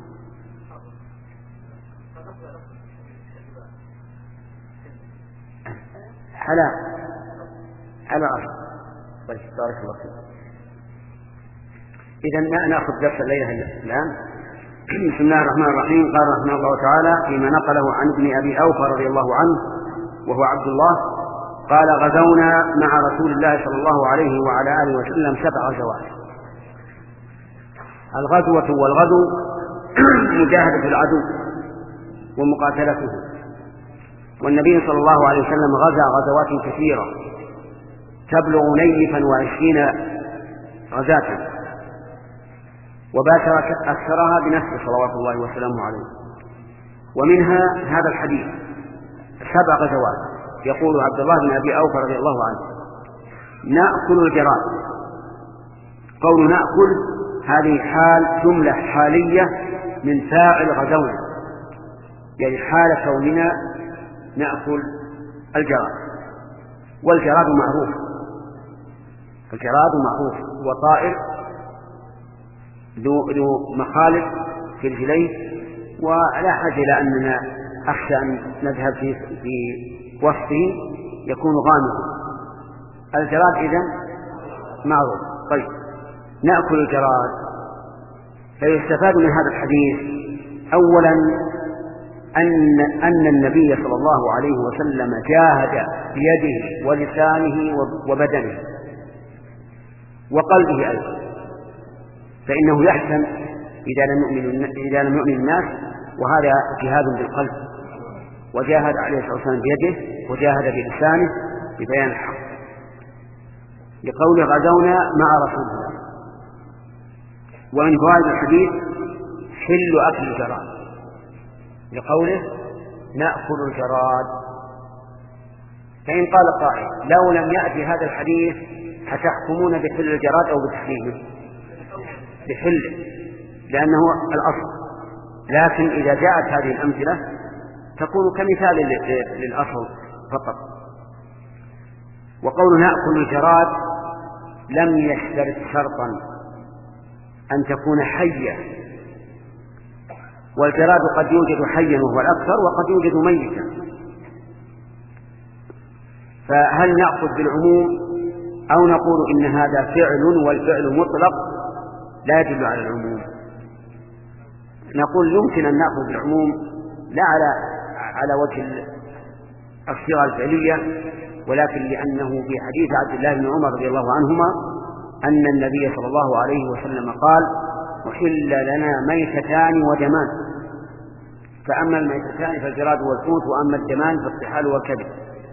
Speaker 1: حلال على أصل. طيب بارك الله فيك. إذن نأخذ درس الليلة الآن. بسم الله الرحمن الرحيم. قال رحمه الله تعالى فيما نقله عن ابن أبي أوفى رضي الله عنه وهو عبد الله قال غزونا مع رسول الله صلى الله عليه وعلى آله وسلم سبع غزوات. الغزوة والغزو مجاهدة العدو ومقاتلته، والنبي صلى الله عليه وسلم غزا غزوات كثيرة تبلغ نيفا وعشرين غزاة، وباشر أكثرها بنفسه صلوات الله وسلامه عليه. ومنها هذا الحديث سبع غزوات. يقول عبد الله بن أبي أوفى رضي الله عنه نأكل الجراد. قول نأكل هذه حال جملة حالية من فاعل غزونا، يعني حال كوننا نأكل الجراد. والجراد معروف، الجراد معروف وطائر ذو, ذو مخالب في رجليه، ولا حاجة إلى أننا أخشى أن نذهب في, في وصفه يكون غامضا. الجراد إذن معروف. طيب نأكل الجراد. فيستفاد من هذا الحديث أولا أن, أن النبي صلى الله عليه وسلم جاهد بيده ولسانه وبدنه وقلبه أيضا، فإنه يحسن إذا لم يؤمن, إذا لم يؤمن الناس، وهذا جهاد بالقلب. وجاهد عليه الصلاة والسلام بيده وجاهد بلسانه ببيان الحق، لقوله غزونا مع رسول الله. ومن فوائد الحديث حل أكل الجراد، لقوله نأكل الجراد. فإن قال قائل لو لم يأتي هذا الحديث هتحكمون بحل الجراد أو بتحريمه؟ بحله، لأنه الأصل. لكن إذا جاءت هذه الأمثلة تكون كمثال للأصل فقط. وقول نأكل الجراد لم يشترط شرطا أن تكون حية، والجراد قد يوجد حيا وهو الأكثر وقد يوجد ميتا. فهل نأخذ بالعموم أو نقول إن هذا فعل والفعل مطلق لا يدل على العموم؟ نقول يمكن أن نأخذ بالعموم لا على على وجه الصيغة الفعلية، ولكن لأنه في حديث عبد الله بن عمر رضي الله عنهما أن النبي صلى الله عليه وسلم قال أحل لنا ميتتان ودمان، فأما الميتتان فالجراد والحوت، وأما الدمان فالطحال والكبد.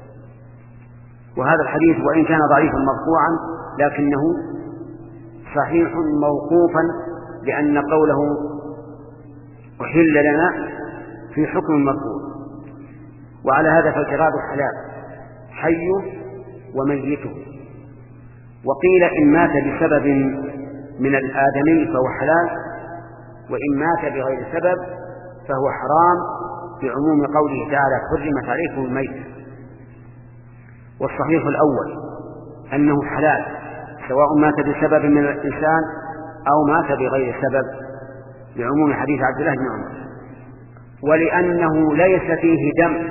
Speaker 1: وهذا الحديث وإن كان ضعيفا مرفوعا لكنه صحيح موقوفا، لأن قوله أحل لنا في حكم مرفوع. وعلى هذا فالجراد حلال حيه وميته. وقيل إن مات بسبب من الآدمي فهو حلال، وإن مات بغير سبب فهو حرام، بعموم قوله تعالى حرمت عليكم الميتة. والصحيح الأول أنه حلال سواء مات بسبب من الإنسان أو مات بغير سبب، بعموم حديث عبد الله بن عمر. ولأنه ليس فيه دم،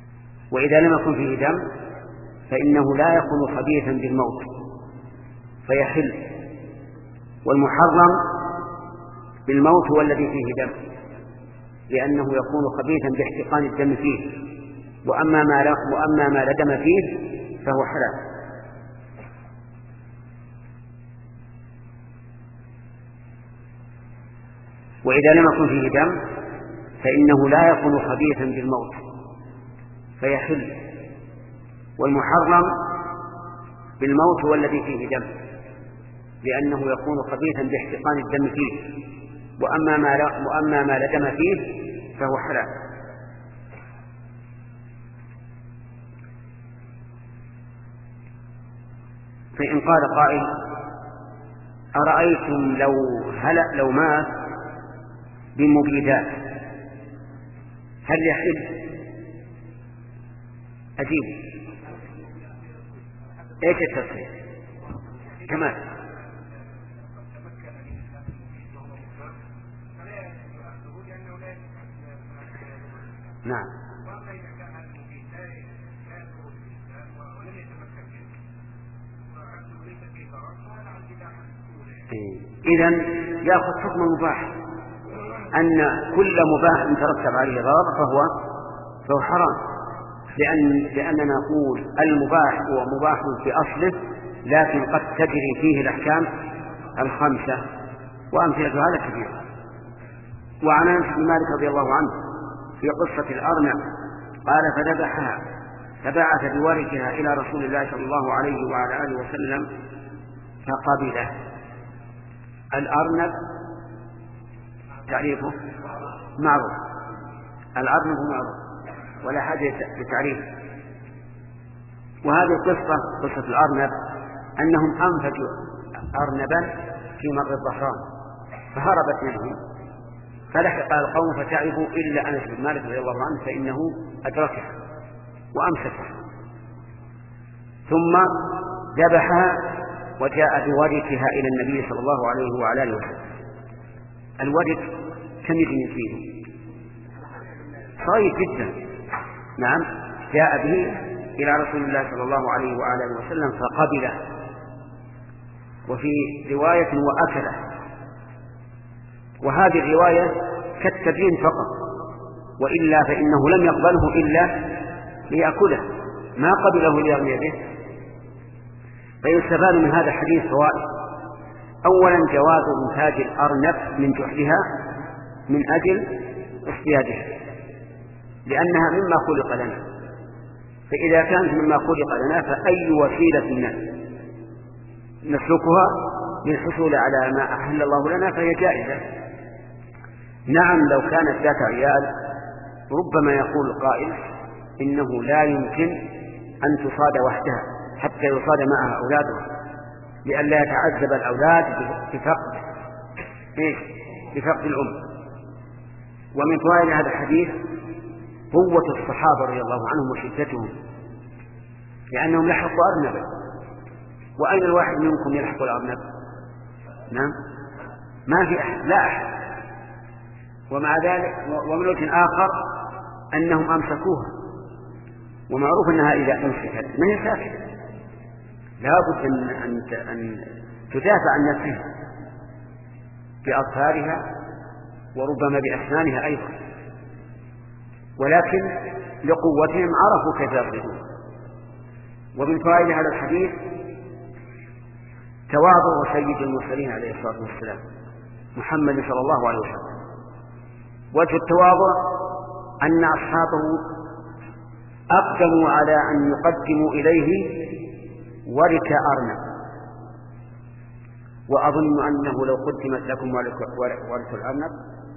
Speaker 1: وإذا لم يكن فيه دم فإنه لا يكون خبيثا بالموت، فيحل. والمحرم بالموت هو الذي فيه دم، لأنه يكون خبيثا باحتقان الدم فيه، وأما ما لا, وأما ما لا دم فيه فهو حلال. وإذا لم يكن فيه دم فإنه لا يكون خبيثا بالموت فيحل. والمحرم بالموت هو الذي فيه دم، لأنه يكون خبيثا باحتقان الدم فيه، وأما ما لا, وأما ما لا دم فيه فهو حلال. فإن قال قائل: أرأيتم لو هلأ لو مات بمبيدات هل يحل؟ أجيب: ايش التصريح؟ كمان نعم. إذن يأخذ حكم المباح، أن كل مباح ترتب عليه ضرر فهو فهو حرام، لأن لأننا نقول المباح هو مباح في أصله، لكن قد تجري فيه الأحكام الخمسة، وأمثلة هذا كثير. وعن أنس بن مالك رضي الله عنه في قصة الأرنب قال: فذبحها فبعث بورثها إلى رسول الله صلى الله عليه وعلى آله وسلم فقبله. الأرنب تعريفه معروف، الأرنب معروف ولا حاجة لتعريف. وهذه القصة قصة الأرنب أنهم أنفجوا أرنبا في مر الظهران فهربت منهم، فلحق القوم فتعبوا إلا أنس بن مالك رضي الله عنه فإنه أدركها وأمسكها، ثم ذبحها وجاء بورثها إلى النبي صلى الله عليه وعلى آله وسلم. الورث كم يجي فيه؟ صغير جدا. نعم، جاء به إلى رسول الله صلى الله عليه وعلى آله وسلم فقبله، وفي رواية وأكله، وهذه الرواية كالتبيين فقط، وإلا فإنه لم يقبله إلا ليأكله، ما قبله ليرمي به. فيستفاد من هذا الحديث فوائد: أولا جواز إنتاج الأرنب من جحرها من أجل اصطيادها، لأنها مما خلق لنا، فإذا كانت مما خلق لنا فأي وسيلة نسلكها للحصول على ما أحل الله لنا فهي جائزة. نعم، لو كانت ذات عيال ربما يقول القائل إنه لا يمكن أن تصاد وحدها حتى يصاد معها أولادها، لئلا يتعذب الأولاد بفقد إيش؟ بفقد الأم. ومن فوائد هذا الحديث قوة الصحابة رضي الله عنهم وشدتهم، لأنهم لحقوا أرنبا، وأين الواحد منكم يلحق الأرنب؟ نعم، ما في أحد، لا أحد. ومع ذلك ومن وجه آخر أنهم أمسكوها، ومعروف أنها إذا أمسكت ما هي ساكنة، لا بد أن, أن, أن تدافع عن نفسها بأظفارها وربما بأسنانها أيضا، ولكن لقوتهم عرفوا كيف يضربون. ومن فوائد هذا الحديث تواضع سيد المرسلين عليه الصلاة والسلام محمد صلى الله عليه وسلم. وجه التواضع أن أصحابه أقدموا على أن يقدموا إليه ورك أرنب، وأظن أنه لو قدمت لكم ورك الأرنب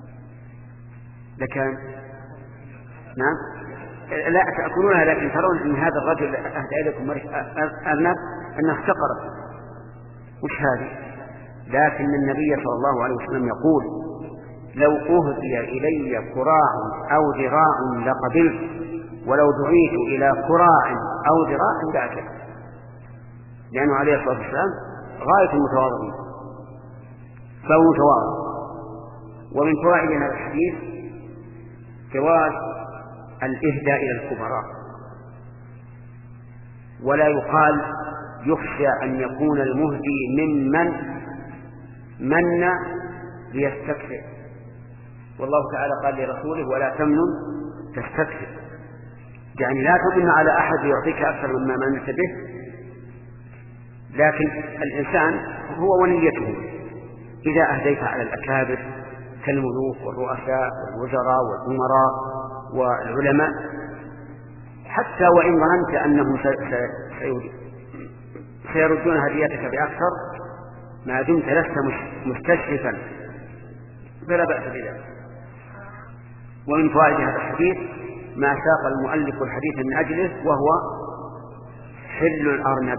Speaker 1: لكان نعم لا تأكلونها، لكن ترون أن هذا الرجل أهدى إليكم ورك أرنب أنه افتقرت. وش هذه؟ لكن النبي صلى الله عليه وسلم يقول: لو أهدي إلي كراع أو ذراع لقبلت، ولو دعيت إلى كراع أو ذراع لأكلت، لأنه عليه الصلاة والسلام غاية المتواضعين فهو متواضع. ومن فوائد هذا الحديث جواز الإهداء إلى الكبراء، ولا يقال يخشى أن يكون المهدي ممن من ليستكثر، والله تعالى قال لرسوله ولا تمنن تستكثر، يعني لا تمن على أحد يعطيك أكثر مما منت به، لكن الإنسان هو ونيته. إذا أهديت على الأكابر كالملوك والرؤساء والوزراء والأمراء والعلماء حتى وإن ظننت أنهم سيردون هديتك بأكثر ما دمت لست مستشرفا فلا بأس بذلك. ومن فوائد هذا الحديث ما ساق المؤلف الحديث من أجله وهو حل الأرنب.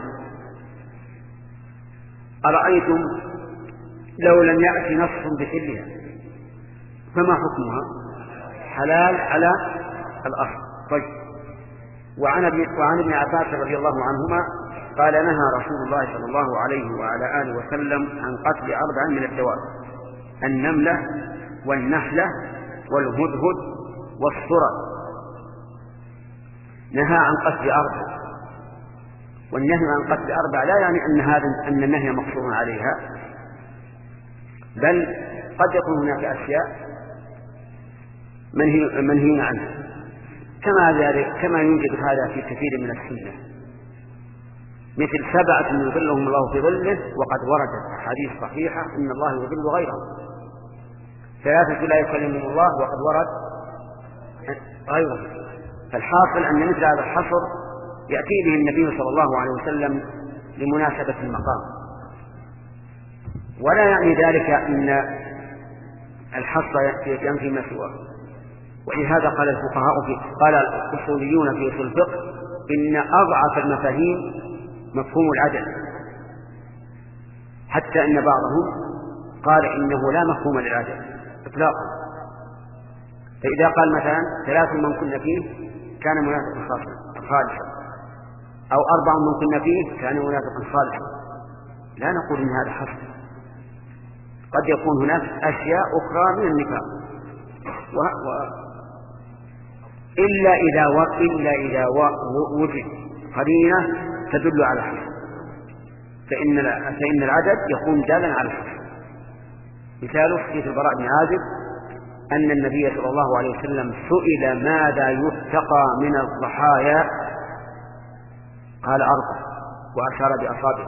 Speaker 1: أرأيتم لو لم يأتي نص بحلها فما حكمها؟ حلال على الأصل. طيب. وعن ابن عباس رضي الله عنهما قال نهى رسول الله صلى الله عليه وعلى آله وسلم عن قتل أربع من الدواب: النملة والنحلة والهدهد والصرى. نهى عن قتل أربع، والنهي عن قتل أربع لا يعني أن هذا أن النهي مقصور عليها، بل قد يكون هناك أشياء منهي منهي عنها، كما ذلك كما يوجد هذا في كثير من السنة، مثل سبعة يظلهم الله في ظله، وقد وردت أحاديث صحيحة إن الله يظل غيره. ثلاثة لا يكلمهم الله وقد ورد غيره. فالحاصل أن مثل هذا الحصر يأتي به النبي صلى الله عليه وسلم لمناسبة المقام، ولا يعني ذلك أن الحصر ينفي ما سواه. ولهذا قال الفقهاء في قال الأصوليون في أصول الفقه إن أضعف المفاهيم مفهوم العدل، حتى إن بعضهم قال إنه لا مفهوم للعدل إطلاقا. فإذا قال مثلا ثلاث من كن فيه كان منافقا خالصا، أو أربع من كن فيه كان منافقا خالصا، لا نقول إن هذا حصر، قد يكون هناك أشياء أخرى من النفاق و... و... إلا إذا و... إلا إذا و... وجد قرينة تدل على الحصر، فإن فإن العدد يكون دالا على الحصر. مثال حديث البراء بن عازب أن النبي صلى الله عليه وسلم سئل ماذا يتقى من الضحايا قال أربع، وأشار بأصابعه،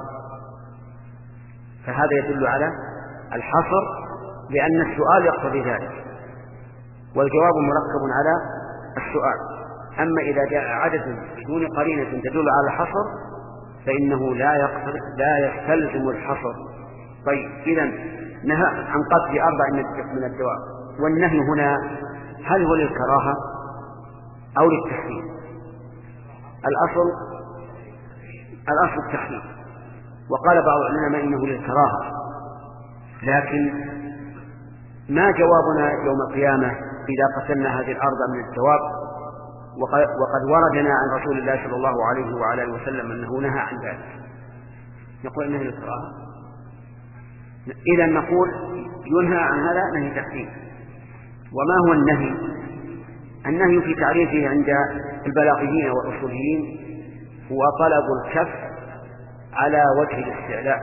Speaker 1: فهذا يدل على الحصر لأن السؤال يقتضي ذلك، والجواب مركب على السؤال. أما إذا جاء عدد بدون قرينة تدل على الحصر فإنه لا يقتضي لا يستلزم الحصر. طيب، إذن نهى عن قتل أربع من الدواب، والنهي هنا هل هو للكراهة أو للتحريم؟ الأصل الأصل التحريم، وقال بعض العلماء إنه للكراهة، لكن ما جوابنا يوم القيامة إذا قتلنا هذه الأربع من الدواب وقد وردنا عن رسول الله صلى الله عليه وعلى آله وسلم أنه نهى عن ذلك؟ نقول إنه للكراهة. إذا نقول ينهى عن هذا نهي تحريم. وما هو النهي؟ النهي في تعريفه عند البلاغيين والأصوليين هو طلب الكف على وجه الاستعلاء،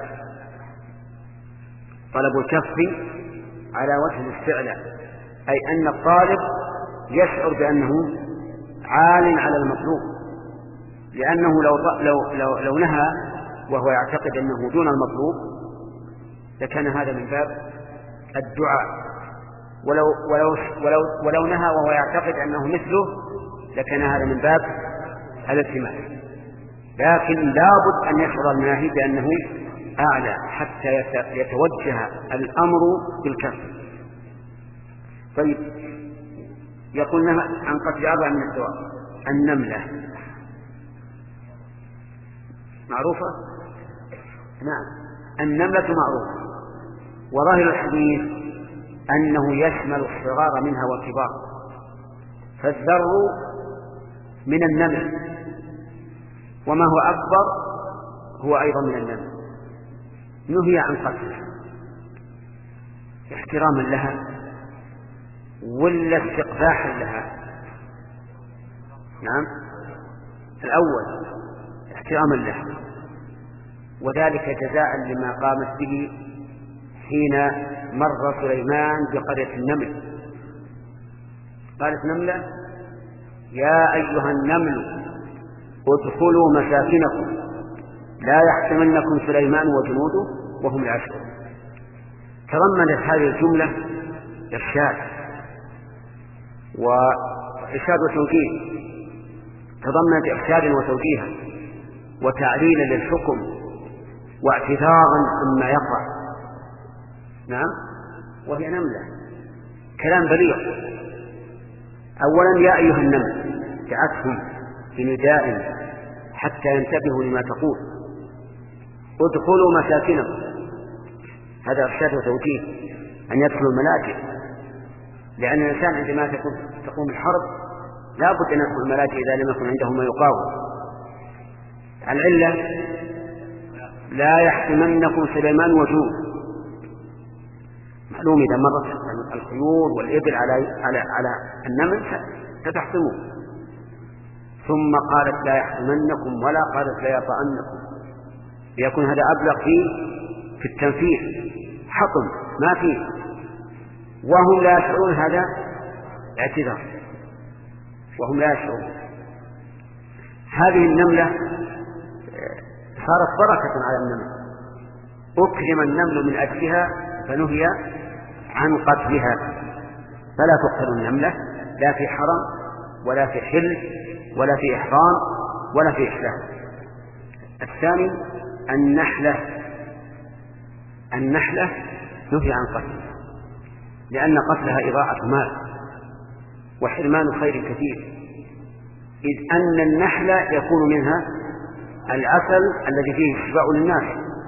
Speaker 1: طلب الكف على وجه الاستعلاء، أي أن الطالب يشعر بأنه عال على المطلوب، لأنه لو, لو, لو, لو نهى وهو يعتقد أنه دون المطلوب لكان هذا من باب الدعاء، ولو, ولو, ولو, ولو نهى وهو يعتقد أنه مثله لكان هذا من باب الالتماس. لكن لابد أن يشعر الناهي بأنه أعلى حتى يتوجه الأمر بالكف. طيب، يقول نهى عن قتل أربع من الدواب: النملة معروفة؟ نعم، النملة معروفة، وظاهر الحديث أنه يشمل الصغار منها والكبار، فالذر من النمل، وما هو أكبر هو أيضا من النمل. نهي عن قتلها احتراما لها ولا استقباحا لها؟ نعم، الأول احتراما لها، وذلك جزاء لما قامت به حين مر سليمان بقرية النمل. قالت نملة: يا أيها النمل ادخلوا مساكنكم لا يحطمنكم سليمان وجنوده وهم لا يشعرون. تضمنت هذه الجملة إرشاد وإرشاد وتوجيه، تضمنت إرشادا وتوجيها وتعليلا للحكم واعتذارا عما يقع. نعم، وهي نملة، كلام بليغ. أولا: يا أيها النمل، دعتهم بنداء حتى ينتبهوا لما تقول. ادخلوا مساكنكم، هذا إرشاد وتوجيه أن يدخلوا الملاجئ، لأن الإنسان عندما تقوم الحرب لا بد أن يدخل الملاجئ إذا لم يكن عنده ما يقاوم. العلة: لا يحطمنكم سليمان وجنوده. معلوم إذا مرت الخيول والإبل على على على النمل ستحطمه. ثم قالت: لا يحطمنكم، ولا قالت: لا يطعنكم، ليكون هذا أبلغ فيه في التنفيذ. حطم ما فيه، وهم لا يشعرون، هذا اعتذار وهم لا يشعرون. هذه النملة صارت بركة على النمل، أكرم النمل من أجلها فنهي عن قتلها. فلا تقتل النملة لا في حرم ولا في حل ولا في إحرام ولا في إحلال. الثاني: النحلة النحلة نهي عن قتلها، لأن قتلها إضاعة مال وحرمان خير كثير، إذ أن النحلة يكون منها العسل الذي فيه شفاء للناس،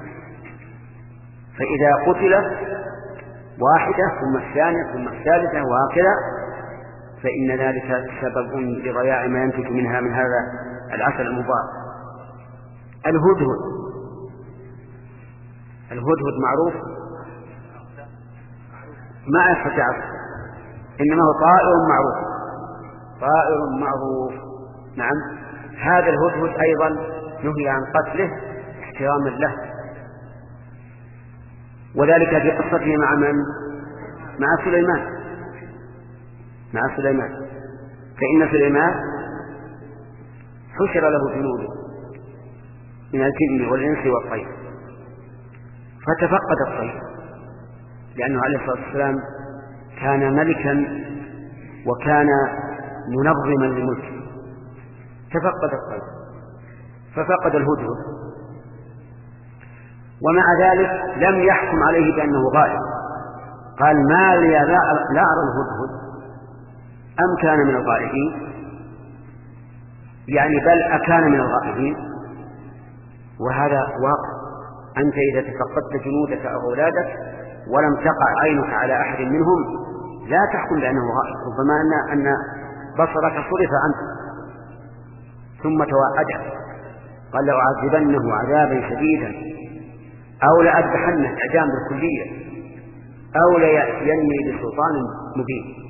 Speaker 1: فإذا قتلت واحدة ثم الثانية ثم الثالثة وهكذا فإن ذلك سبب لضياع ما ينتج منها من هذا العسل المبارك. الهدهد الهدهد معروف، ما يستطيع، إنما هو طائر معروف طائر معروف نعم. هذا الهدهد أيضا نهي عن قتله احتراما له، وذلك في قصته مع من؟ مع سليمان مع سليمان فإن سليمان حشر له جنوده من الجن والإنس والطير فتفقد الطير، لأنه عليه الصلاة والسلام كان ملكا وكان منظما لملكه، تفقد الطير ففقد الهدهد، ومع ذلك لم يحكم عليه بأنه غائب، قال: ما لي لا أرى الهدهد أم كان من الغائبين، يعني بل أكان من الغائبين. وهذا واقع، أنت إذا تفقدت جنودك أو أولادك ولم تقع عينك على أحد منهم لا تحكم بأنه غائب، ربما أن, أن بصرك صرف عنه. ثم توعده قال: لأعذبنه عذابا شديدا أو لأذبحنه إعدام بالكلية أو ليأتيني بسلطان مبين.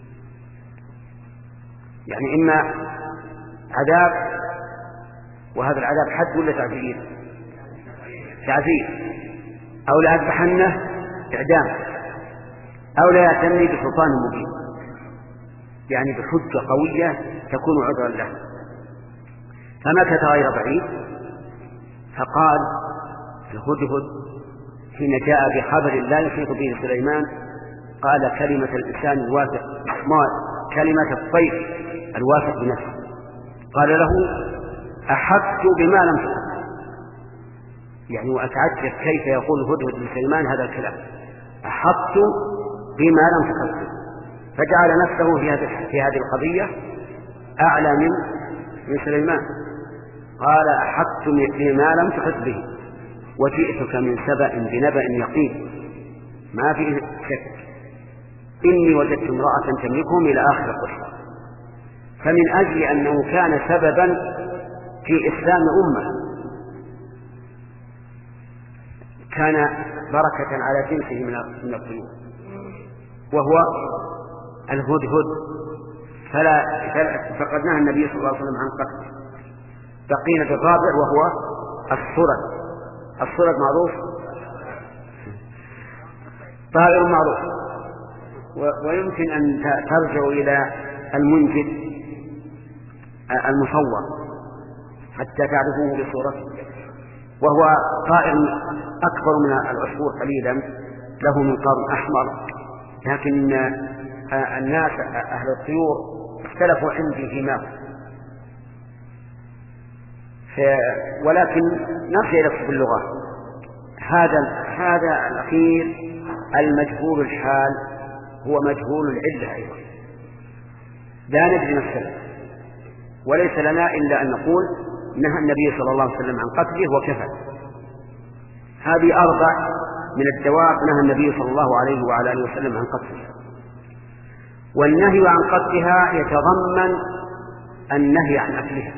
Speaker 1: يعني إما عذاب، وهذا العذاب حد ولا تعذيب؟ تعذيب. أو لأذبحنه إعدام أو ليأتيني بسلطان مبين، يعني بحجة قوية تكون عذرا له. فمكث غير بعيد فقال الهدهد حين جاء بخبر لا يحيط به سليمان، قال كلمة الإنسان الواثق كلمة الطير الواثق بنفسه، قال له: أحطت بما لم تحط. يعني وأتعجب كيف يقول الهدهد لسليمان هذا الكلام، أحطت بما لم تحط، فجعل نفسه في هذه القضية أعلى من من سليمان. قال: أحطت بما لم تحط به وجئتك من سبأ بنبأ يقين ما فيه شك، إني وجدت امرأة تملكهم إلى آخر القصة. فمن أجل أنه كان سببا في إسلام أمة كان بركة على جنسه من الطيور وهو الهدهد، فلا فقدناه النبي صلى الله عليه وسلم عن قتله. بقينا بالرابع وهو الصرد. الصلة معروف، طائر معروف، ويمكن أن ترجع إلى المنجد المصور حتى تعرفوه بصورته، وهو طائر أكبر من العصفور قليلا، له منقار أحمر، لكن الناس أهل الطيور اختلفوا عندي فيما هو، ولكن نرجع إلى كتب اللغة. هذا هذا الأخير المجهول الحال هو مجهول العلة أيضا، لا ندري ما السبب، وليس لنا إلا أن نقول نهى النبي صلى الله عليه وسلم عن قتله وكفى. هذه أربع من الدواب نهى النبي صلى الله عليه وعلى آله وسلم عن قتلها، والنهي عن قتلها يتضمن النهي عن أكلها،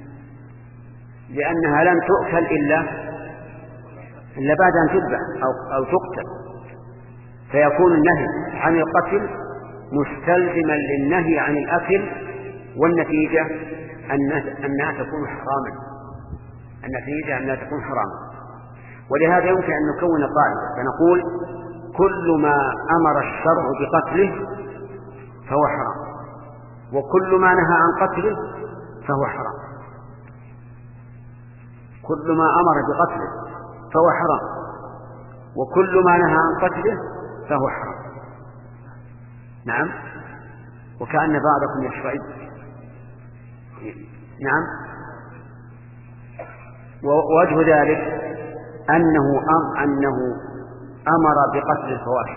Speaker 1: لأنها لن تؤكل إلا إلا بعد أن تذبح أو, أو تقتل، فيكون النهي عن القتل مستلزما للنهي عن الأكل، والنتيجة أنها تكون حراما، النتيجة أنها تكون حراما. ولهذا يمكن أن نكون قاعدة فنقول كل ما أمر الشرع بقتله فهو حرام، وكل ما نهى عن قتله فهو حرام. كل ما أمر بقتله فهو حرام، وكل ما نهى عن قتله فهو حرام. نعم، وكأن بعضكم يشرعب. نعم، ووجه ذلك أنه أم أنه أمر بقتل الفواحش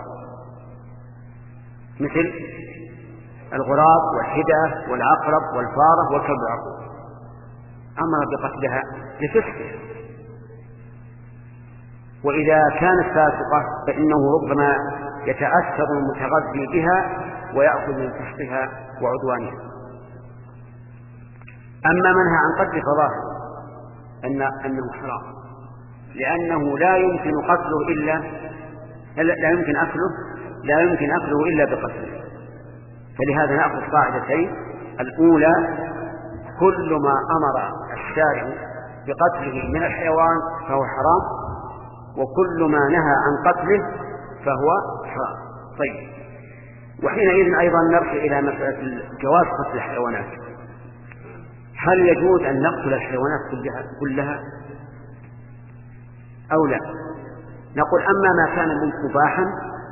Speaker 1: مثل الغراب والحدة والعقرب والفارة والكلب العقور، أمر بقتلها لفسقها، وإذا كانت فاسقة فإنه ربما يتأثر المتغذي بها ويأخذ من فسقها وعدوانها. أما منها عن قتل فظاهر أن أنه حرام، لأنه لا يمكن قتله إلا لا يمكن أكله لا يمكن أكله إلا بقتله. فلهذا نأخذ قاعدتين: الأولى كل ما أمر الشارع بقتله من الحيوان فهو حرام، وكل ما نهى عن قتله فهو حرام. طيب، وحينئذ أيضا نرجع إلى مسألة جواز قتل الحيوانات. هل يجوز أن نقتل الحيوانات كلها, كلها أو لا؟ نقول أما ما كان منه مباحا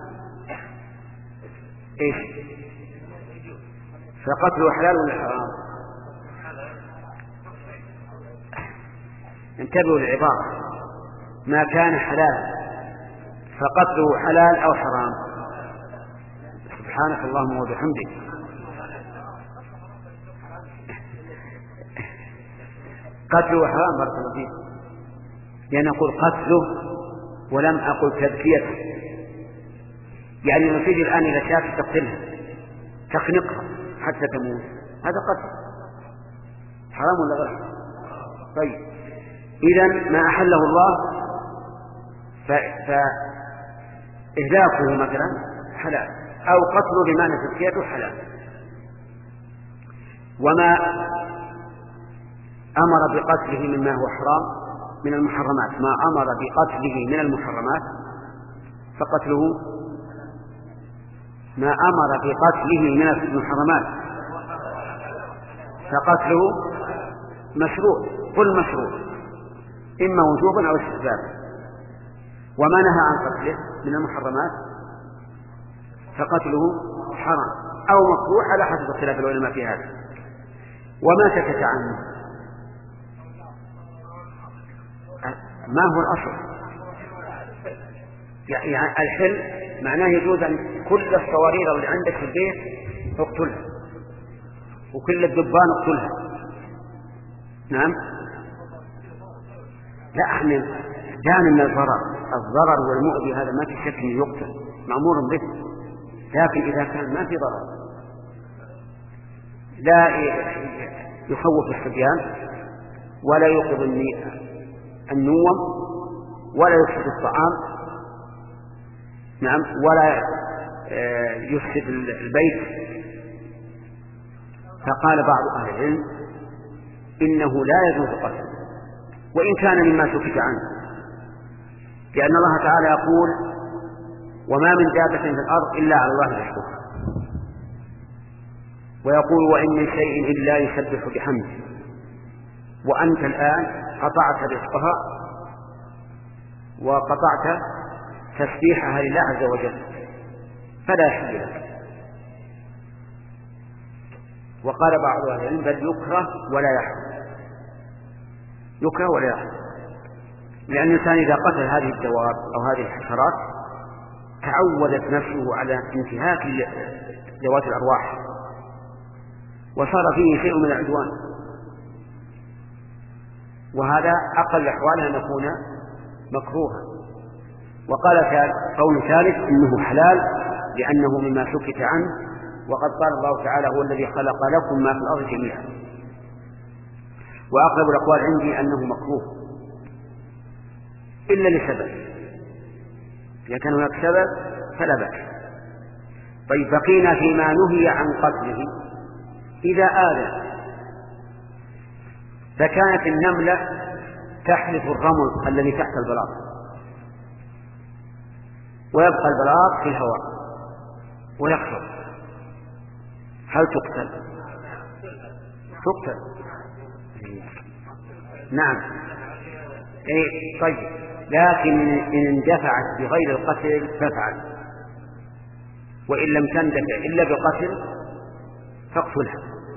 Speaker 1: إيش فقتله حلال ولا حرام؟ انتبهوا للعبارة، ما كان حلال فقتله حلال أو حرام. سبحانك اللهم وبحمدك. قتله حرام بارك الله فيك، لأن أقول قتله ولم أقل تذكيته. يعني لو تيجي الآن إلى شاة تقتلها تخنقها حتى تموت، هذا قتل حرام ولا غير حرام؟ طيب، إذن ما أحله الله فإهلاكه مثلا حلال، أو قتله بمعنى تذكيته حلال. وما أمر بقتله مما هو حرام من المحرمات، ما أمر بقتله من المحرمات فقتله، ما أمر بقتله من المحرمات فقتله مشروع، قل مشروع إما وجوبا أو استحبابا. وما نهى عن قتله من المحرمات فقتله حرام أو مكروه على حسب اختلاف العلماء في هذا. وما سكت عنه ما هو الأصل؟ يعني الحل معناه يجوز أن كل الصوارير اللي عندك في البيت اقتلها، وكل الدبان اقتلها. نعم، لا، احنا دعنا من الضرر، الضرر والمؤذي هذا ما في شك انه يقتل مأمور به، لكن إذا كان ما في ضرر لا يخوف الصبيان ولا يوقظ النوم ولا يفسد الطعام، نعم، ولا يفسد البيت. فقال بعض أهل العلم إنه لا يجوز قتله وإن كان مما سكت عنه، لأن الله تعالى يقول وما من دابة في الأرض إلا على الله رزقها، ويقول وإن من شيء إلا يسبح بحمده، وأنت الآن قطعت رزقها وقطعت تسبيحها لله عز وجل، فلا يحل لك. وقال بعض أهل العلم بل يكره ولا يحرم، يكره ولا يحرم، لأن الإنسان إذا قتل هذه الدواب أو هذه الحشرات تعودت نفسه على انتهاك ذوات الأرواح، وصار فيه شيء من العدوان، وهذا أقل أحواله أن يكون مكروها. وقال قول ثالث إنه حلال لأنه مما سكت عنه، وقد قال الله تعالى هو الذي خلق لكم ما في الأرض جميعا. وأقرب الأقوال عندي أنه مكروه إلا لسبب، إذا كان هناك سبب فلا بأس. طيب بقينا فيما نهي عن قتله. إذا آذى، فكانت النملة تحلف الرمل الذي تحت البلاط، ويبقى البلاط في الهواء ويخرج، هل تقتل؟ تقتل. نعم. إيه طيب، لكن إن اندفعت بغير القتل فافعل، وإن لم تندفع إلا بالقتل فاقتلها،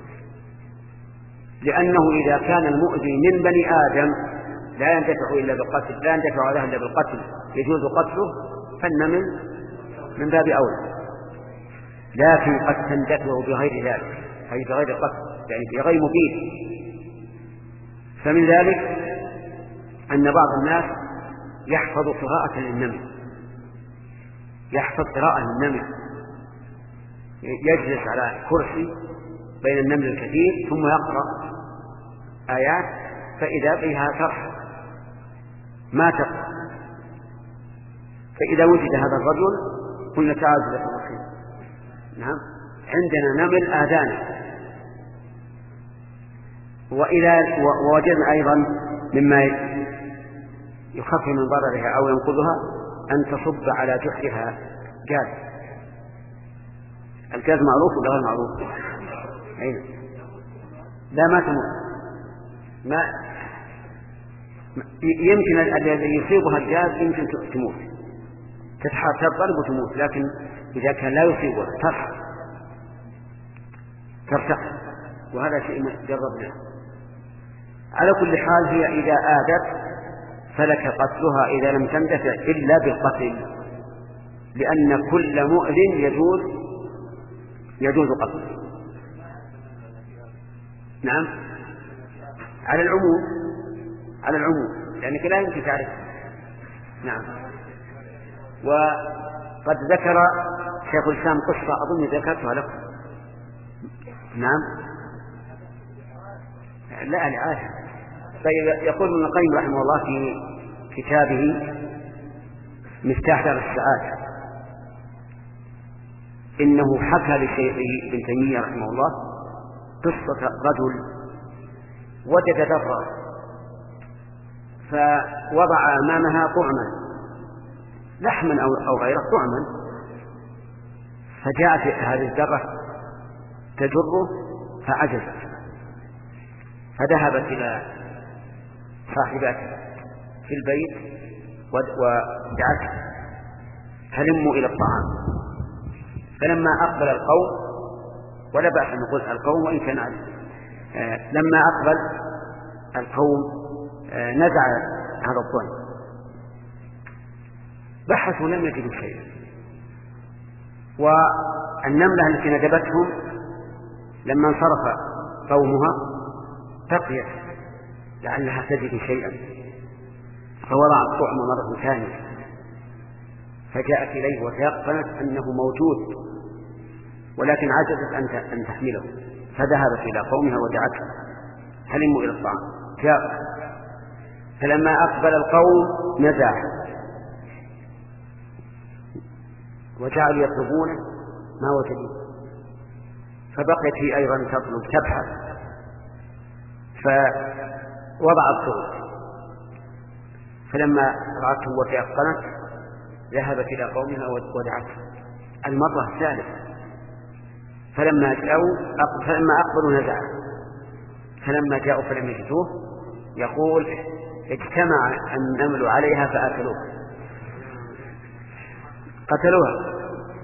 Speaker 1: لأنه إذا كان المؤذي من بني آدم لا يندفع إلا بالقتل، لا يندفع له إلا بالقتل يجوز قتله، فالنمل من باب أولى. لكن قد تندفع بغير ذلك، أي بغير قتل، يعني بغير مبين. فمن ذلك أن بعض الناس يحفظ قراءة للنمل، يحفظ قراءة للنمل، يجلس على كرسي بين النمل الكثير ثم يقرأ آيات، فإذا بها ترحل ما تقرأ. فإذا وجد هذا الرجل قلنا تعال جزاك الله خير، نعم عندنا نمل آذانا. وإذا ووجدنا أيضا مما يخفف من ضررها أو ينقذها أن تصب على جحرها جاز. الجاز معروف ولا غير معروف؟ أين؟ لا ما تموت، ما يمكن الذي يصيبها الجاز يمكن تموت، تضرب وتموت، لكن إذا كان لا يصيبها ترحل ترتقي، وهذا شيء جربناه. على كل حال هي إذا آذت فلك قتلها إذا لم تندفع إلا بالقتل، لأن كل مؤذ يجوز يجوز قتله. نعم على العموم، على العموم لأنك لا يمكن تعرف. نعم. وقد ذكر شيخ الإسلام قصة أظن ذكرتها لكم. نعم لا العاشر. طيب يقول ابن القيم رحمه الله في كتابه مفتاح دار السعادة إنه حكى لشيخ ابن تيمية رحمه الله قصة رجل وجد ذرة فوضع أمامها طعما لحما أو غيره طعما، فجاءت هذه الذرة تجره فعجزت، فذهبت إلى صاحبتها في البيت ودعته هلموا إلى الطعام. فلما أقبل القوم، ولا بأس أن نقول القوم وإن كان عجز، آه لما أقبل القوم آه نزع هذا الطعم، بحثوا لم يجدوا شيئا، والنملة التي ندبتهم لما انصرف قومها بقيت لعلها تجد شيئا، فوضعت الطعم مرة ثانية، فجاءت إليه وتيقنت أنه موجود ولكن عجزت أن تحمله، فذهبت إلى قومها ودعته هلموا إلى الطعام. جاء فلما أقبل القوم نزاح وجعلوا يطلبونه ما وجدوه، فبقيت هي أيضا تطلب تبحث، فوضعت صوت فلما رأته وتيقنت ذهبت إلى قومها ودعته. المرة الثالثة فلما جاءوا فلما أقبلوا نزعه، فلما جاءوا فلم يجدوه يقول اجتمع النمل عليها فأكلوها، قتلوها.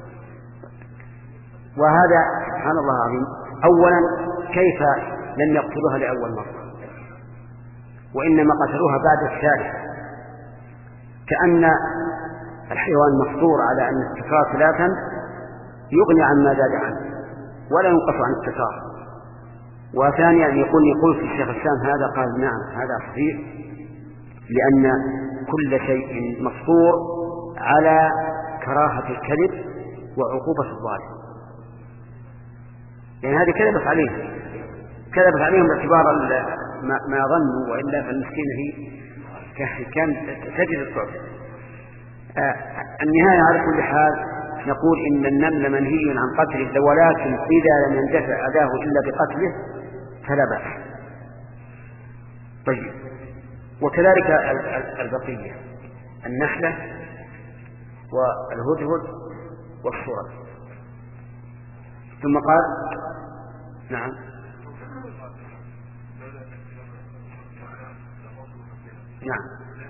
Speaker 1: وهذا سبحان الله العظيم، أولا كيف لم يقتلوها لأول مرة وإنما قتلوها بعد الثالث، كأن الحيوان مفطور على أن التكرار ثلاثا يغني عن ما زاد عنه ولا ينقص عن التكرار. وثانيا يقول يقول في الشيخ الشام هذا، قال نعم هذا صحيح، لأن كل شيء مفطور على كراهة الكذب وعقوبة الظالم. يعني هذه كذبت عليهم كذبت عليهم باعتبار ما ظنوا، وإلا فالمسكين هي كان تجد الصعب. آه النهاية على كل حال نقول إن النمل منهي عن قتله، ولكن إذا لم يندفع أذاه إلا بقتله فلا بأس. طيب، وكذلك البقية النحلة والهدهد والصورة. ثم قال نعم نعم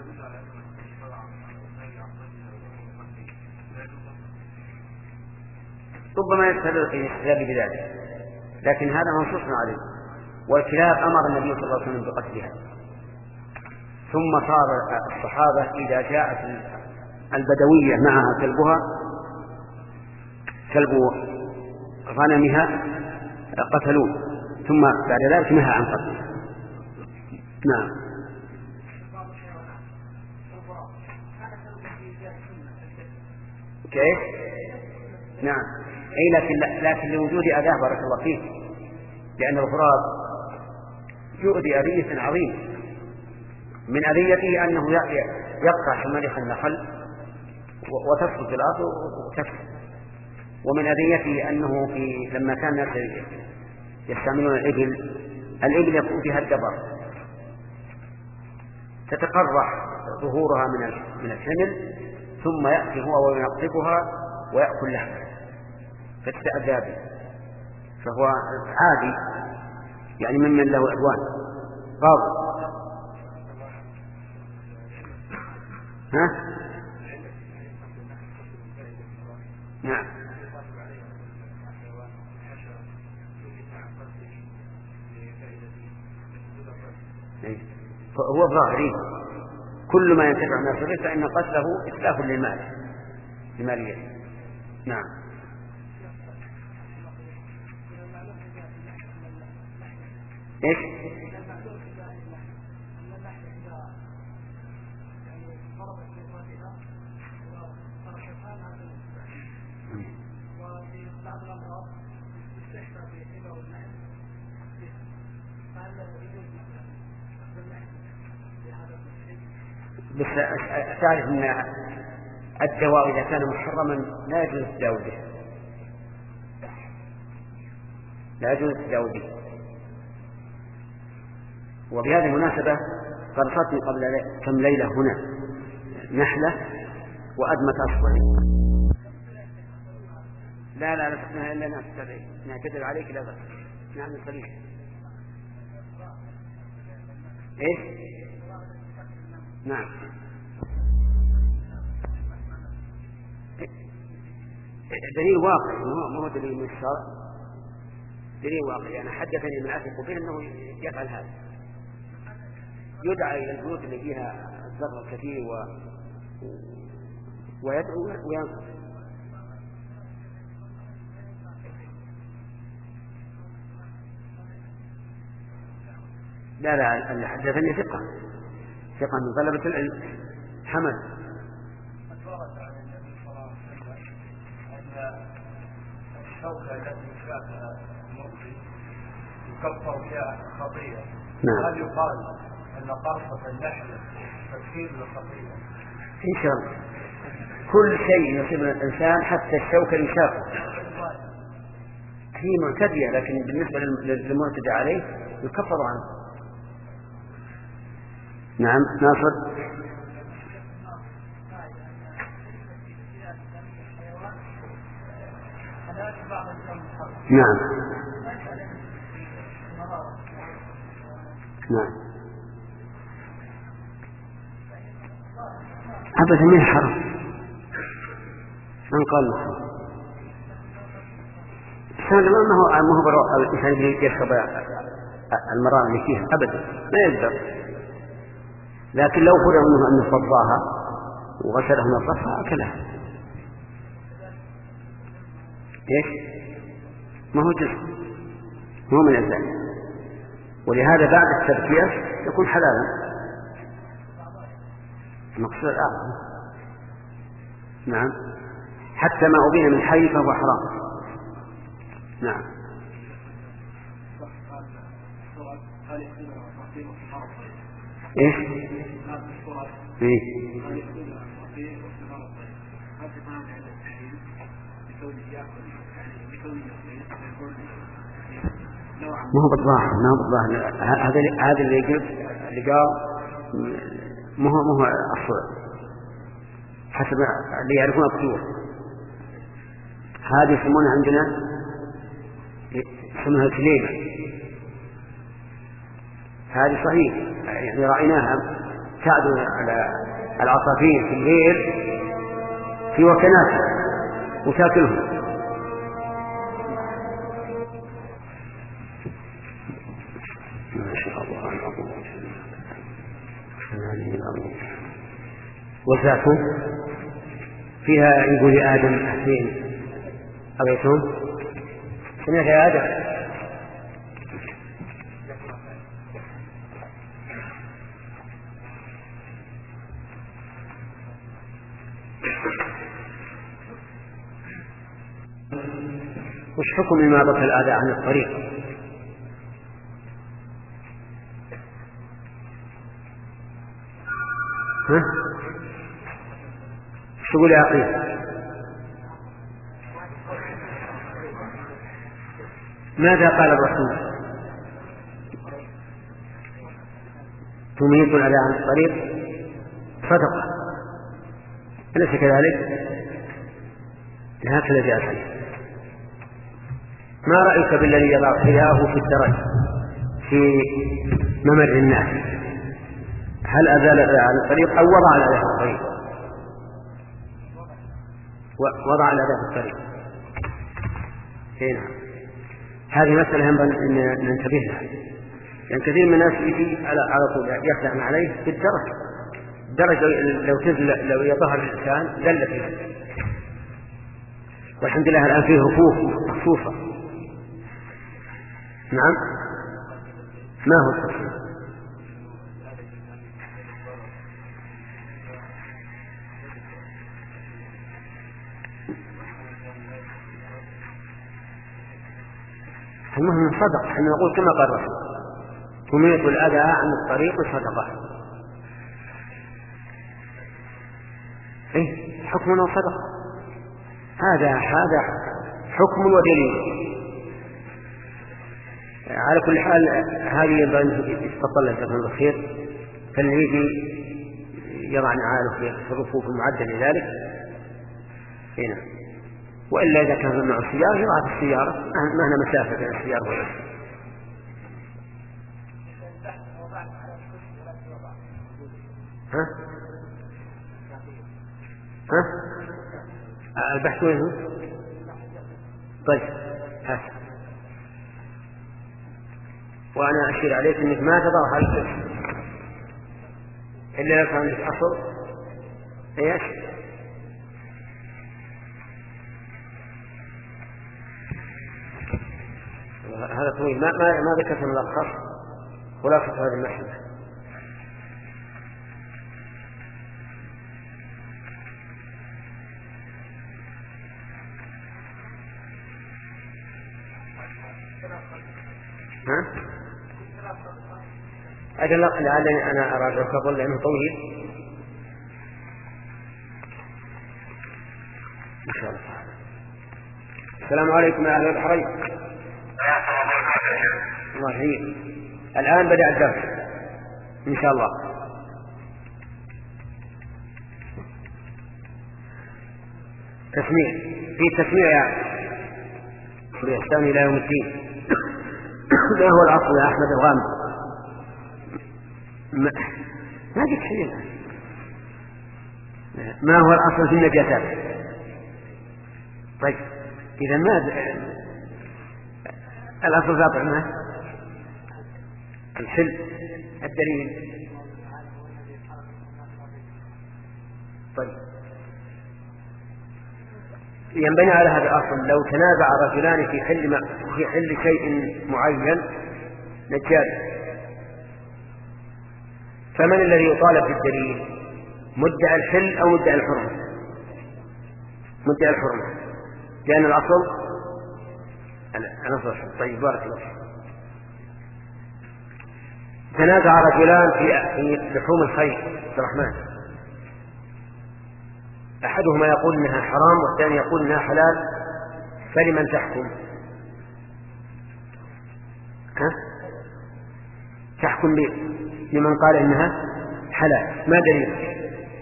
Speaker 1: ربما يستدل في الاستدلال بذلك، لكن هذا منصوص عليه. والكلاب أمر النبي صلى الله عليه وسلم بقتلها، ثم صار الصحابة إذا جاءت البدوية معها كلبها كلب غنمها قتلوه، ثم بعد ذلك نهى عن قتله. نعم كيف؟ نعم أي لكن, لكن لوجود أذاه بارك الله فيه، لأن الغراب يؤذي أذية عظيم. من أذيته أنه يقطع شمالخ النخل وتسقط في الأرض وتكسر، ومن أذيته أنه في لما كان الناس يستعملون الإبل الإبل يكون فيها الدبر، تتقرح ظهورها من من الحمل، ثم يأتي هو وينقبها ويأكل لحمها فتتأذى به، فهو عادي يعني ممن له عدوان غاضب. ها؟ نعم هو ظاهري كل ما ينتفع الناس به فإن قتله إتلاف للمال لماليته. نعم إيش؟ بس تعرف أن الدواء إذا كان محرما لا يجوز التداول به، لا يجوز التداول به. وبهذه المناسبة قرصتني قبل كم ليلة هنا نحلة وأدمت أصبعي. لا لا لا إلا نعتذر عليك لا بس. نعم صليح. إيش؟ نعم دليل واقعي ما هو دليل من الشرع، دليل واقعي. أنا حدثني من أثق به أنه يفعل هذا، يدعى إلى البيوت اللي فيها الزرع الكثير و... ويدعو وينصر. لا لا اللي حدثني ثقة ثقة من طلبة العلم حمد.
Speaker 2: الشوكة التي شافها المرضي يكفر فيها خطيئة.
Speaker 1: نعم.
Speaker 2: هل يقال أن قرصة النحلة تكفير للخطيئة؟
Speaker 1: إن شاء الله كل شيء يصيب الإنسان حتى الشوكة اللي شافها هي معتدية، لكن بالنسبة للمعتدى عليه يكفر عنه. نعم ناصر. نعم نعم أبدا من حرام، من قال محرم؟ الإنسان ما هو ما هو بروح الإنسان يشرب المرار اللي فيها أبدا ما يقدر، لكن لو فرض منه أن يفضاها وغسله نظفها أكلها. إيش؟ ما هو جزء، ما هو من الأجزاء، ولهذا بعد التذكير يكون حلالا. المقصود الآخر نعم، حتى ما أبين من حي فهو حرام. نعم. إيش؟ إيه؟ ما هو بالظاهر، ما هو بالظاهر، هذا هذا اللي قلت اللي قال ما هو ما هو أصل حسب اللي يعرفون الطيور. هذه يسمونها عندنا يسمونها كليمة، هذه صحيح يعني رأيناها تعدو على العصافير في الليل في وكناتها وتاكلهم. ما شاء الله وزاكم فيها يقول يا آدم أحسين أبيتم سمعت يا آدم. وش حكم إماطة الأذى عن الطريق؟ ها؟ شو تقول يا أخي؟ ماذا قال الرسول؟ تميط الأذى عن الطريق صدقة، أليس كذلك؟ هكذا جاء الحديث. ما رأيك بالذي يضع حذاءه في الدرج في ممر الناس؟ هل أزال الأذى عن الطريق أو وضع الأذى في الطريق؟ وضع الأذى في الطريق. هنا هذه مسألة ينبغي أن ننتبه لها، يعني كثير من الناس يجي على على طول يخدع عليه في الدرج. الدرج لو تنزل لو يظهر الإنسان دل فيه، والحمد لله الآن فيه رفوف مخصوصة. نعم. ما هو التصوير؟ المهم صدق، احنا نقول كما قال الرسول تميط الأذى عن الطريق صدقة. ايه حكمنا صدقة، هذا هذا حكم ودليل. على كل حال هذه ينبغي يتطلع جزاكم الله خير، فاللي يجي يضع نعاله في الرفوف المعدة لذلك هنا، وإلا إذا كان معه السيارة يضع في السيارة مهما مسافة بين السيارة والأسفل. ها؟ ها؟ البحث وين هو؟ طيب هات. وأنا أشير عليك أنك ما تضع على الجسم إلا لو كان عندك أصل. إيش؟ هذا طويل، ما ما ما ذكرت ملخص خلاصة هذه المسألة. ها؟ أجل لعلني أنا أراجع فضل لأنه طويل إن شاء الله. السلام عليكم يا أهل البحرين. الله يحييك. الآن بدأ الدرس إن شاء الله. تسميع في تسميع يعني بإحسان إلى يوم الدين. ما هو الأصل يا أحمد الغامدي؟ ما, ما جبت شيء. ما هو الأصل في النجاسات؟ طيب إذا ما الأصل في أطعمة الحل. الدليل؟ طيب ينبني على هذا الأصل لو تنازع رجلان في حل في حل شيء معين نجاز، فمن الذي يطالب بالدليل؟ مدعي الحل أو مدعي الحرمة؟ مدعي الحرمة، لأن الأصل الأصل. طيب بارك الله فيك. تنازع رجلان في لحوم الخيل عبد الرحمن، أحدهما يقول إنها حرام والثاني يقول إنها حلال، فلمن تحكم؟ ها؟ تحكم لمن قال إنها حلال. ما دليل؟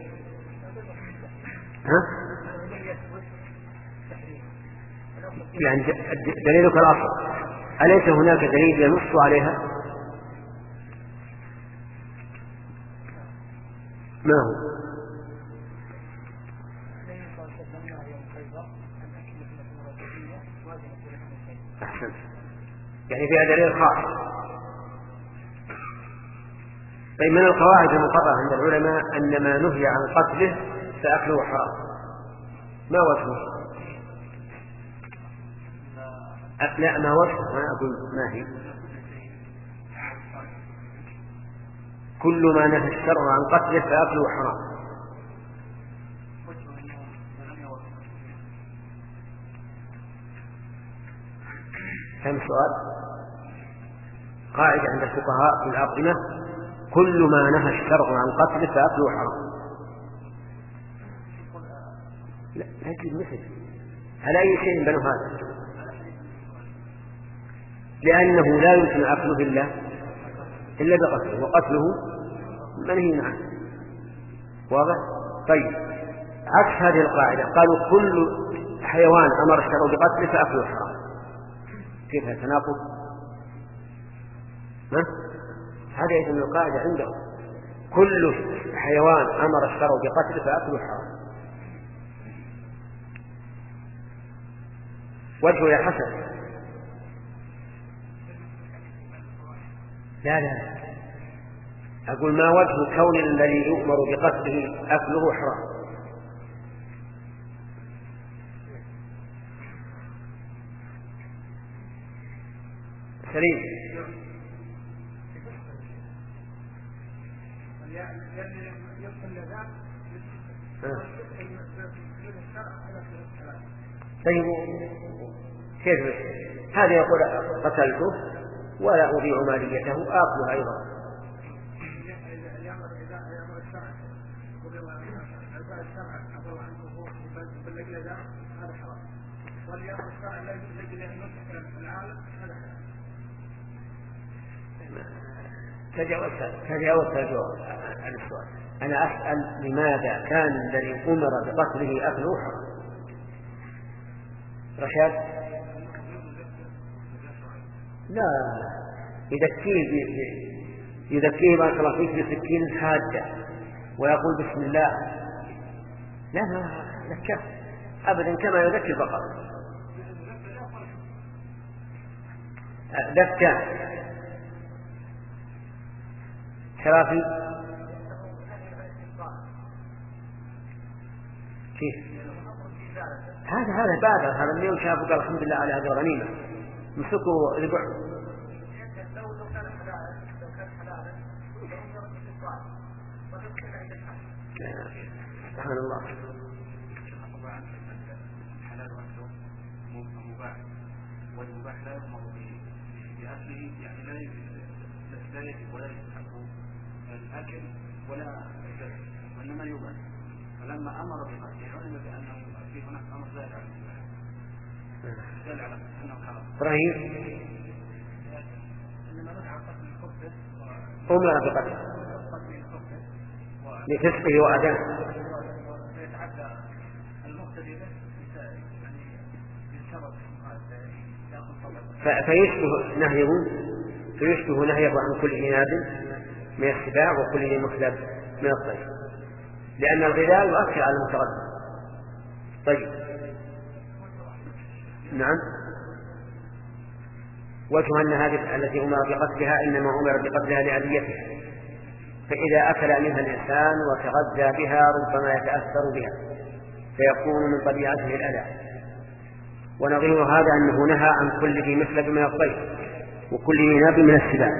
Speaker 1: ها؟ يعني دليلك الأصل، أليس هناك دليل ينص عليها؟ ما هو؟ أحسن، يعني فيها دليل خاص. طيب من القواعد المقررة عند العلماء أن ما نهي عن قتله فأكله حرام، ما وجهه؟ لا ما وجهه، ما أقول ما هي. كل ما نهى الشرع عن قتله فأكله حرام. كم سؤال؟ قاعدة عند الفقهاء في الأطعمة: كل ما نهى الشرع عن قتله فأكله حرام. لا لكن مثل على أي شيء بنوا هذا؟ لأنه لا يمكن أكله إلا إلا بقتله، وقتله منهي عنه. واضح؟ طيب عكس هذه القاعدة قالوا كل حيوان أمر الشرع بقتله فأكله حرام. كيف التناقض؟ ها؟ هذا إذن القاعدة عندهم كل حيوان أمر الشرع بقتله فأكله حرام. وجهه يا حسن؟ لا لا أقول ما وجه كون الذي يؤمر بقتله أكله حرام؟ سليم. طيب كيف هذا يقول قتلته ولا أضيع ماليته آكلها أيضا؟ تجاوزت الجواب عن السؤال. أنا أسأل لماذا كان الذي أمر بقتله أكله حرام؟ رشاد؟ لا يذكيه يذكيه بارك الله فيك بسكين حادة ويقول بسم الله. لا ما ذكر أبدا كما يذكي البقر. ذكى شرافي كيف هذا هذا بادر هذا اليوم شافوا قال الحمد لله على هذه الغنيمة مسكوا ذبح. سبحان الله. والمباح لا يؤمر بأكله، يعني لا لا يجب ولا يستحق الأكل ولا الشرب، وإنما يباح. فلما أمر بقتله علم بأنه في هناك أمر زائد على الإباحة، دل على أنه حرام. إبراهيم إنما نهى عن قتل الخبث أمر بقتله لفسقه وأدانه فيتعدى المقتدي به يعني بالشرط فيشبه نهيه فيشبه نهيه عن كل ذي ناب من السباع وكل ذي مخلب من الطير، لأن الغذاء يؤثر على المتغذى. طيب نعم. وجه أن هذه التي أمر بقتلها إنما أمر بقتلها لأذيتها، فإذا أكل منها الإنسان وتغذى بها ربما يتأثر بها فيكون من طبيعته الأذى. ونظير هذا أنه نهى عن كل ذي مخلب من الطير وكل ذي ناب من السباع.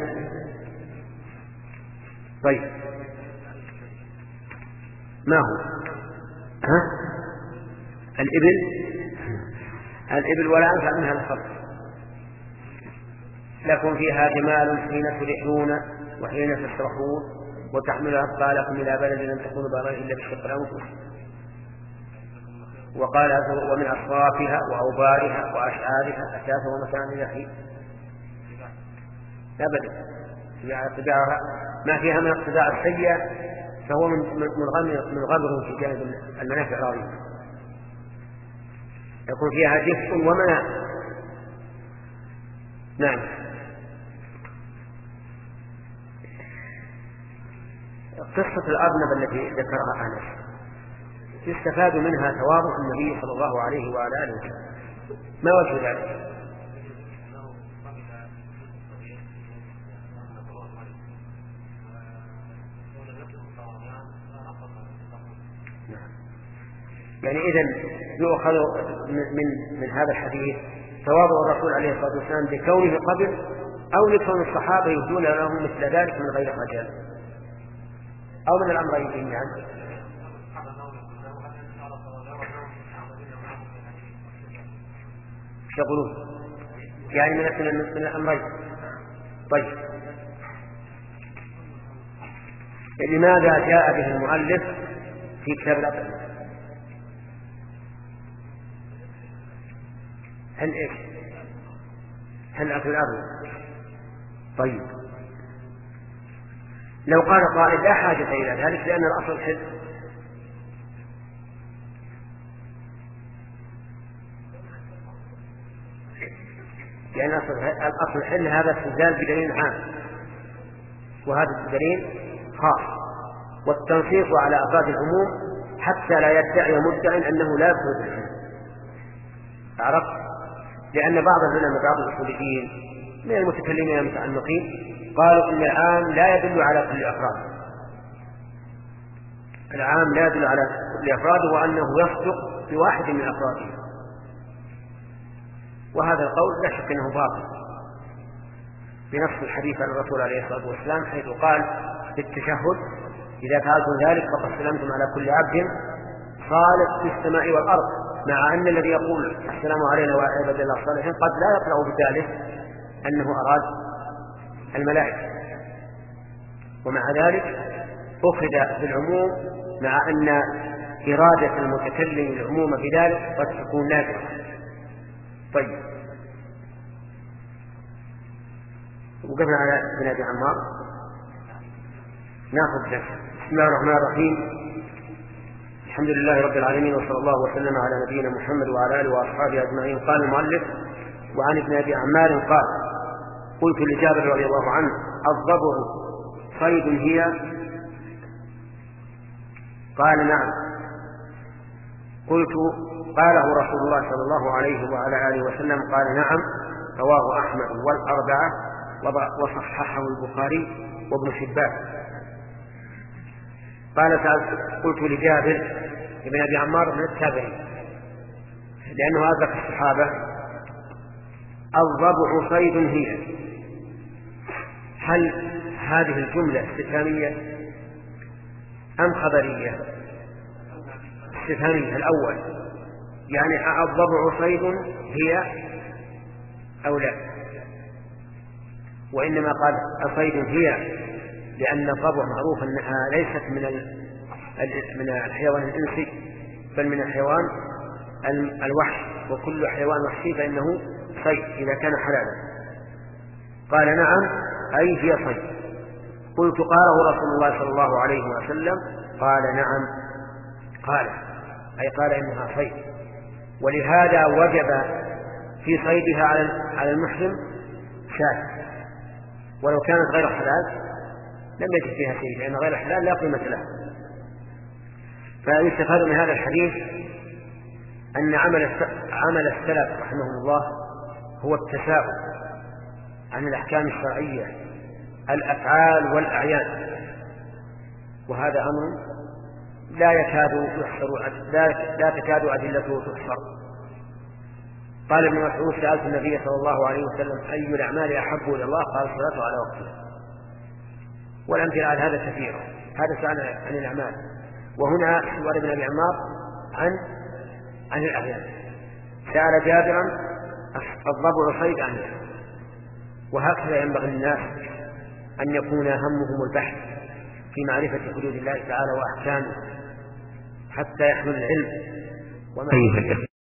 Speaker 1: طيب ما هو ها؟ الإبل الإبل ولا أنفع منها الخلق. لكم فيها جمال حين تريحون وحين تسرحون وتحمل أثقالكم إلى بلد لم تكونوا بالغيه إلا بشق الأنفس. وقال ومن أصوافها وأوبارها وأشعارها أثاثا ومتاعا إلى حين. أبدا طباعها ما فيها من الطباع السيئة فهو من غبر في جانب المنافع الراضية. يكون فيها دفء ومنافع. نعم. قصة الأرنب التي ذكرها أنس يستفاد منها تواضع النبي صلى الله عليه وعلى آله وسلم. ما وجه ذلك؟ يعني إذن يؤخذ من من هذا الحديث تواضع الرسول عليه الصلاة والسلام بكونه قبل أو لكون الصحابة يهدون له مثل ذلك من غير خجل أو من الأمرين جميعا. يقولون يعني من من الأمرين. طيب لماذا جاء به المؤلف في كتاب الأطعمة؟ هل إيش؟ هل أكل الأرض؟ طيب لو قال قائل لا حاجة إلى ذلك لأن الأصل حل، لأن الأصل حل هذا استدلال بدليل عام وهذا الدليل خاص، والتنصيص على أفراد العموم حتى لا يدعي مدعي أنه لا يفرض الحل. عرفت؟ لأن بعض العلماء بعض الأصوليين من المتكلمين المتعمقين قالوا إن العام لا يدل على كل أفراد، العام لا يدل على كل أفراد وأنه يصدق بواحد من أفراده، وهذا القول لا شك أنه باطل بنص الحديث عن الرسول عليه الصلاة والسلام حيث قال في التشهد إذا فعلتم ذلك فقد سلمتم على كل عبد صالح في السماء والأرض، مع أن الذي يقول السلام علينا وعلى عباد الله الصالحين قد لا يقرأ بذلك أنه أراد الملائكة، ومع ذلك أخذ بالعموم مع أن إرادة المتكلم العموم بذلك قد تكون نادرة. طيب وقفنا على ابن أبي عمار ناخذ ذلك. بسم الله الرحمن الرحيم، الحمد لله رب العالمين وصلى الله وسلم على نبينا محمد وعلى آله وأصحابه أجمعين. قال المؤلف وعن ابن أبي عمار قال قلت لجابر رضي الله عنه الضبع صيد هي؟ قال نعم. قلت قاله رسول الله صلى الله عليه وعلى آله وسلم؟ قال نعم. رواه أحمد والأربعة وصححه البخاري وابن حبان. قال قلت لجابر ابن أبي عمار من التابعين لأنه أدرك الصحابة الضبع صيد هي، هل هذه الجملة استفهامية أم خبرية؟ استفهامية الأول، يعني الضبع صيد هي أو لا؟ وإنما قال صيد هي لأن الضبع معروف أنها ليست من من الحيوان الإنسي بل من الحيوان الوحش، وكل حيوان وحشي فإنه صيد إذا كان حلالا. قال نعم أي هي صيد. قلت قاله رسول الله صلى الله عليه وسلم؟ قال نعم. قال أي قال إنها صيد، ولهذا وجب في صيدها على المحرم شاة، ولو كانت غير حلال لم يجد فيها شيء، لأن غير حلال لا قيمة له. فيستفاد من هذا الحديث أن عمل عمل السلف رحمهم الله هو التساؤل عن الأحكام الشرعية، الأفعال والأعيان، وهذا أمر لا يكاد يحصر لا, لا تكاد أدلته تحصر. قال ابن مسعود: سألت النبي صلى الله عليه وسلم أي الأعمال أحب إلى الله؟ قال: الصلاة على وقتها. والأمثلة على هذا كثيرة. هذا سأل عن الأعمال، وهنا سؤال ابن أبي عمار عن عن الأعيان. سأل جابرا: الضبع صيد عنه. وهكذا ينبغي الناس أن يكون همهم البحث في معرفة حدود الله تعالى وأحكامه حتى يحمل العلم وما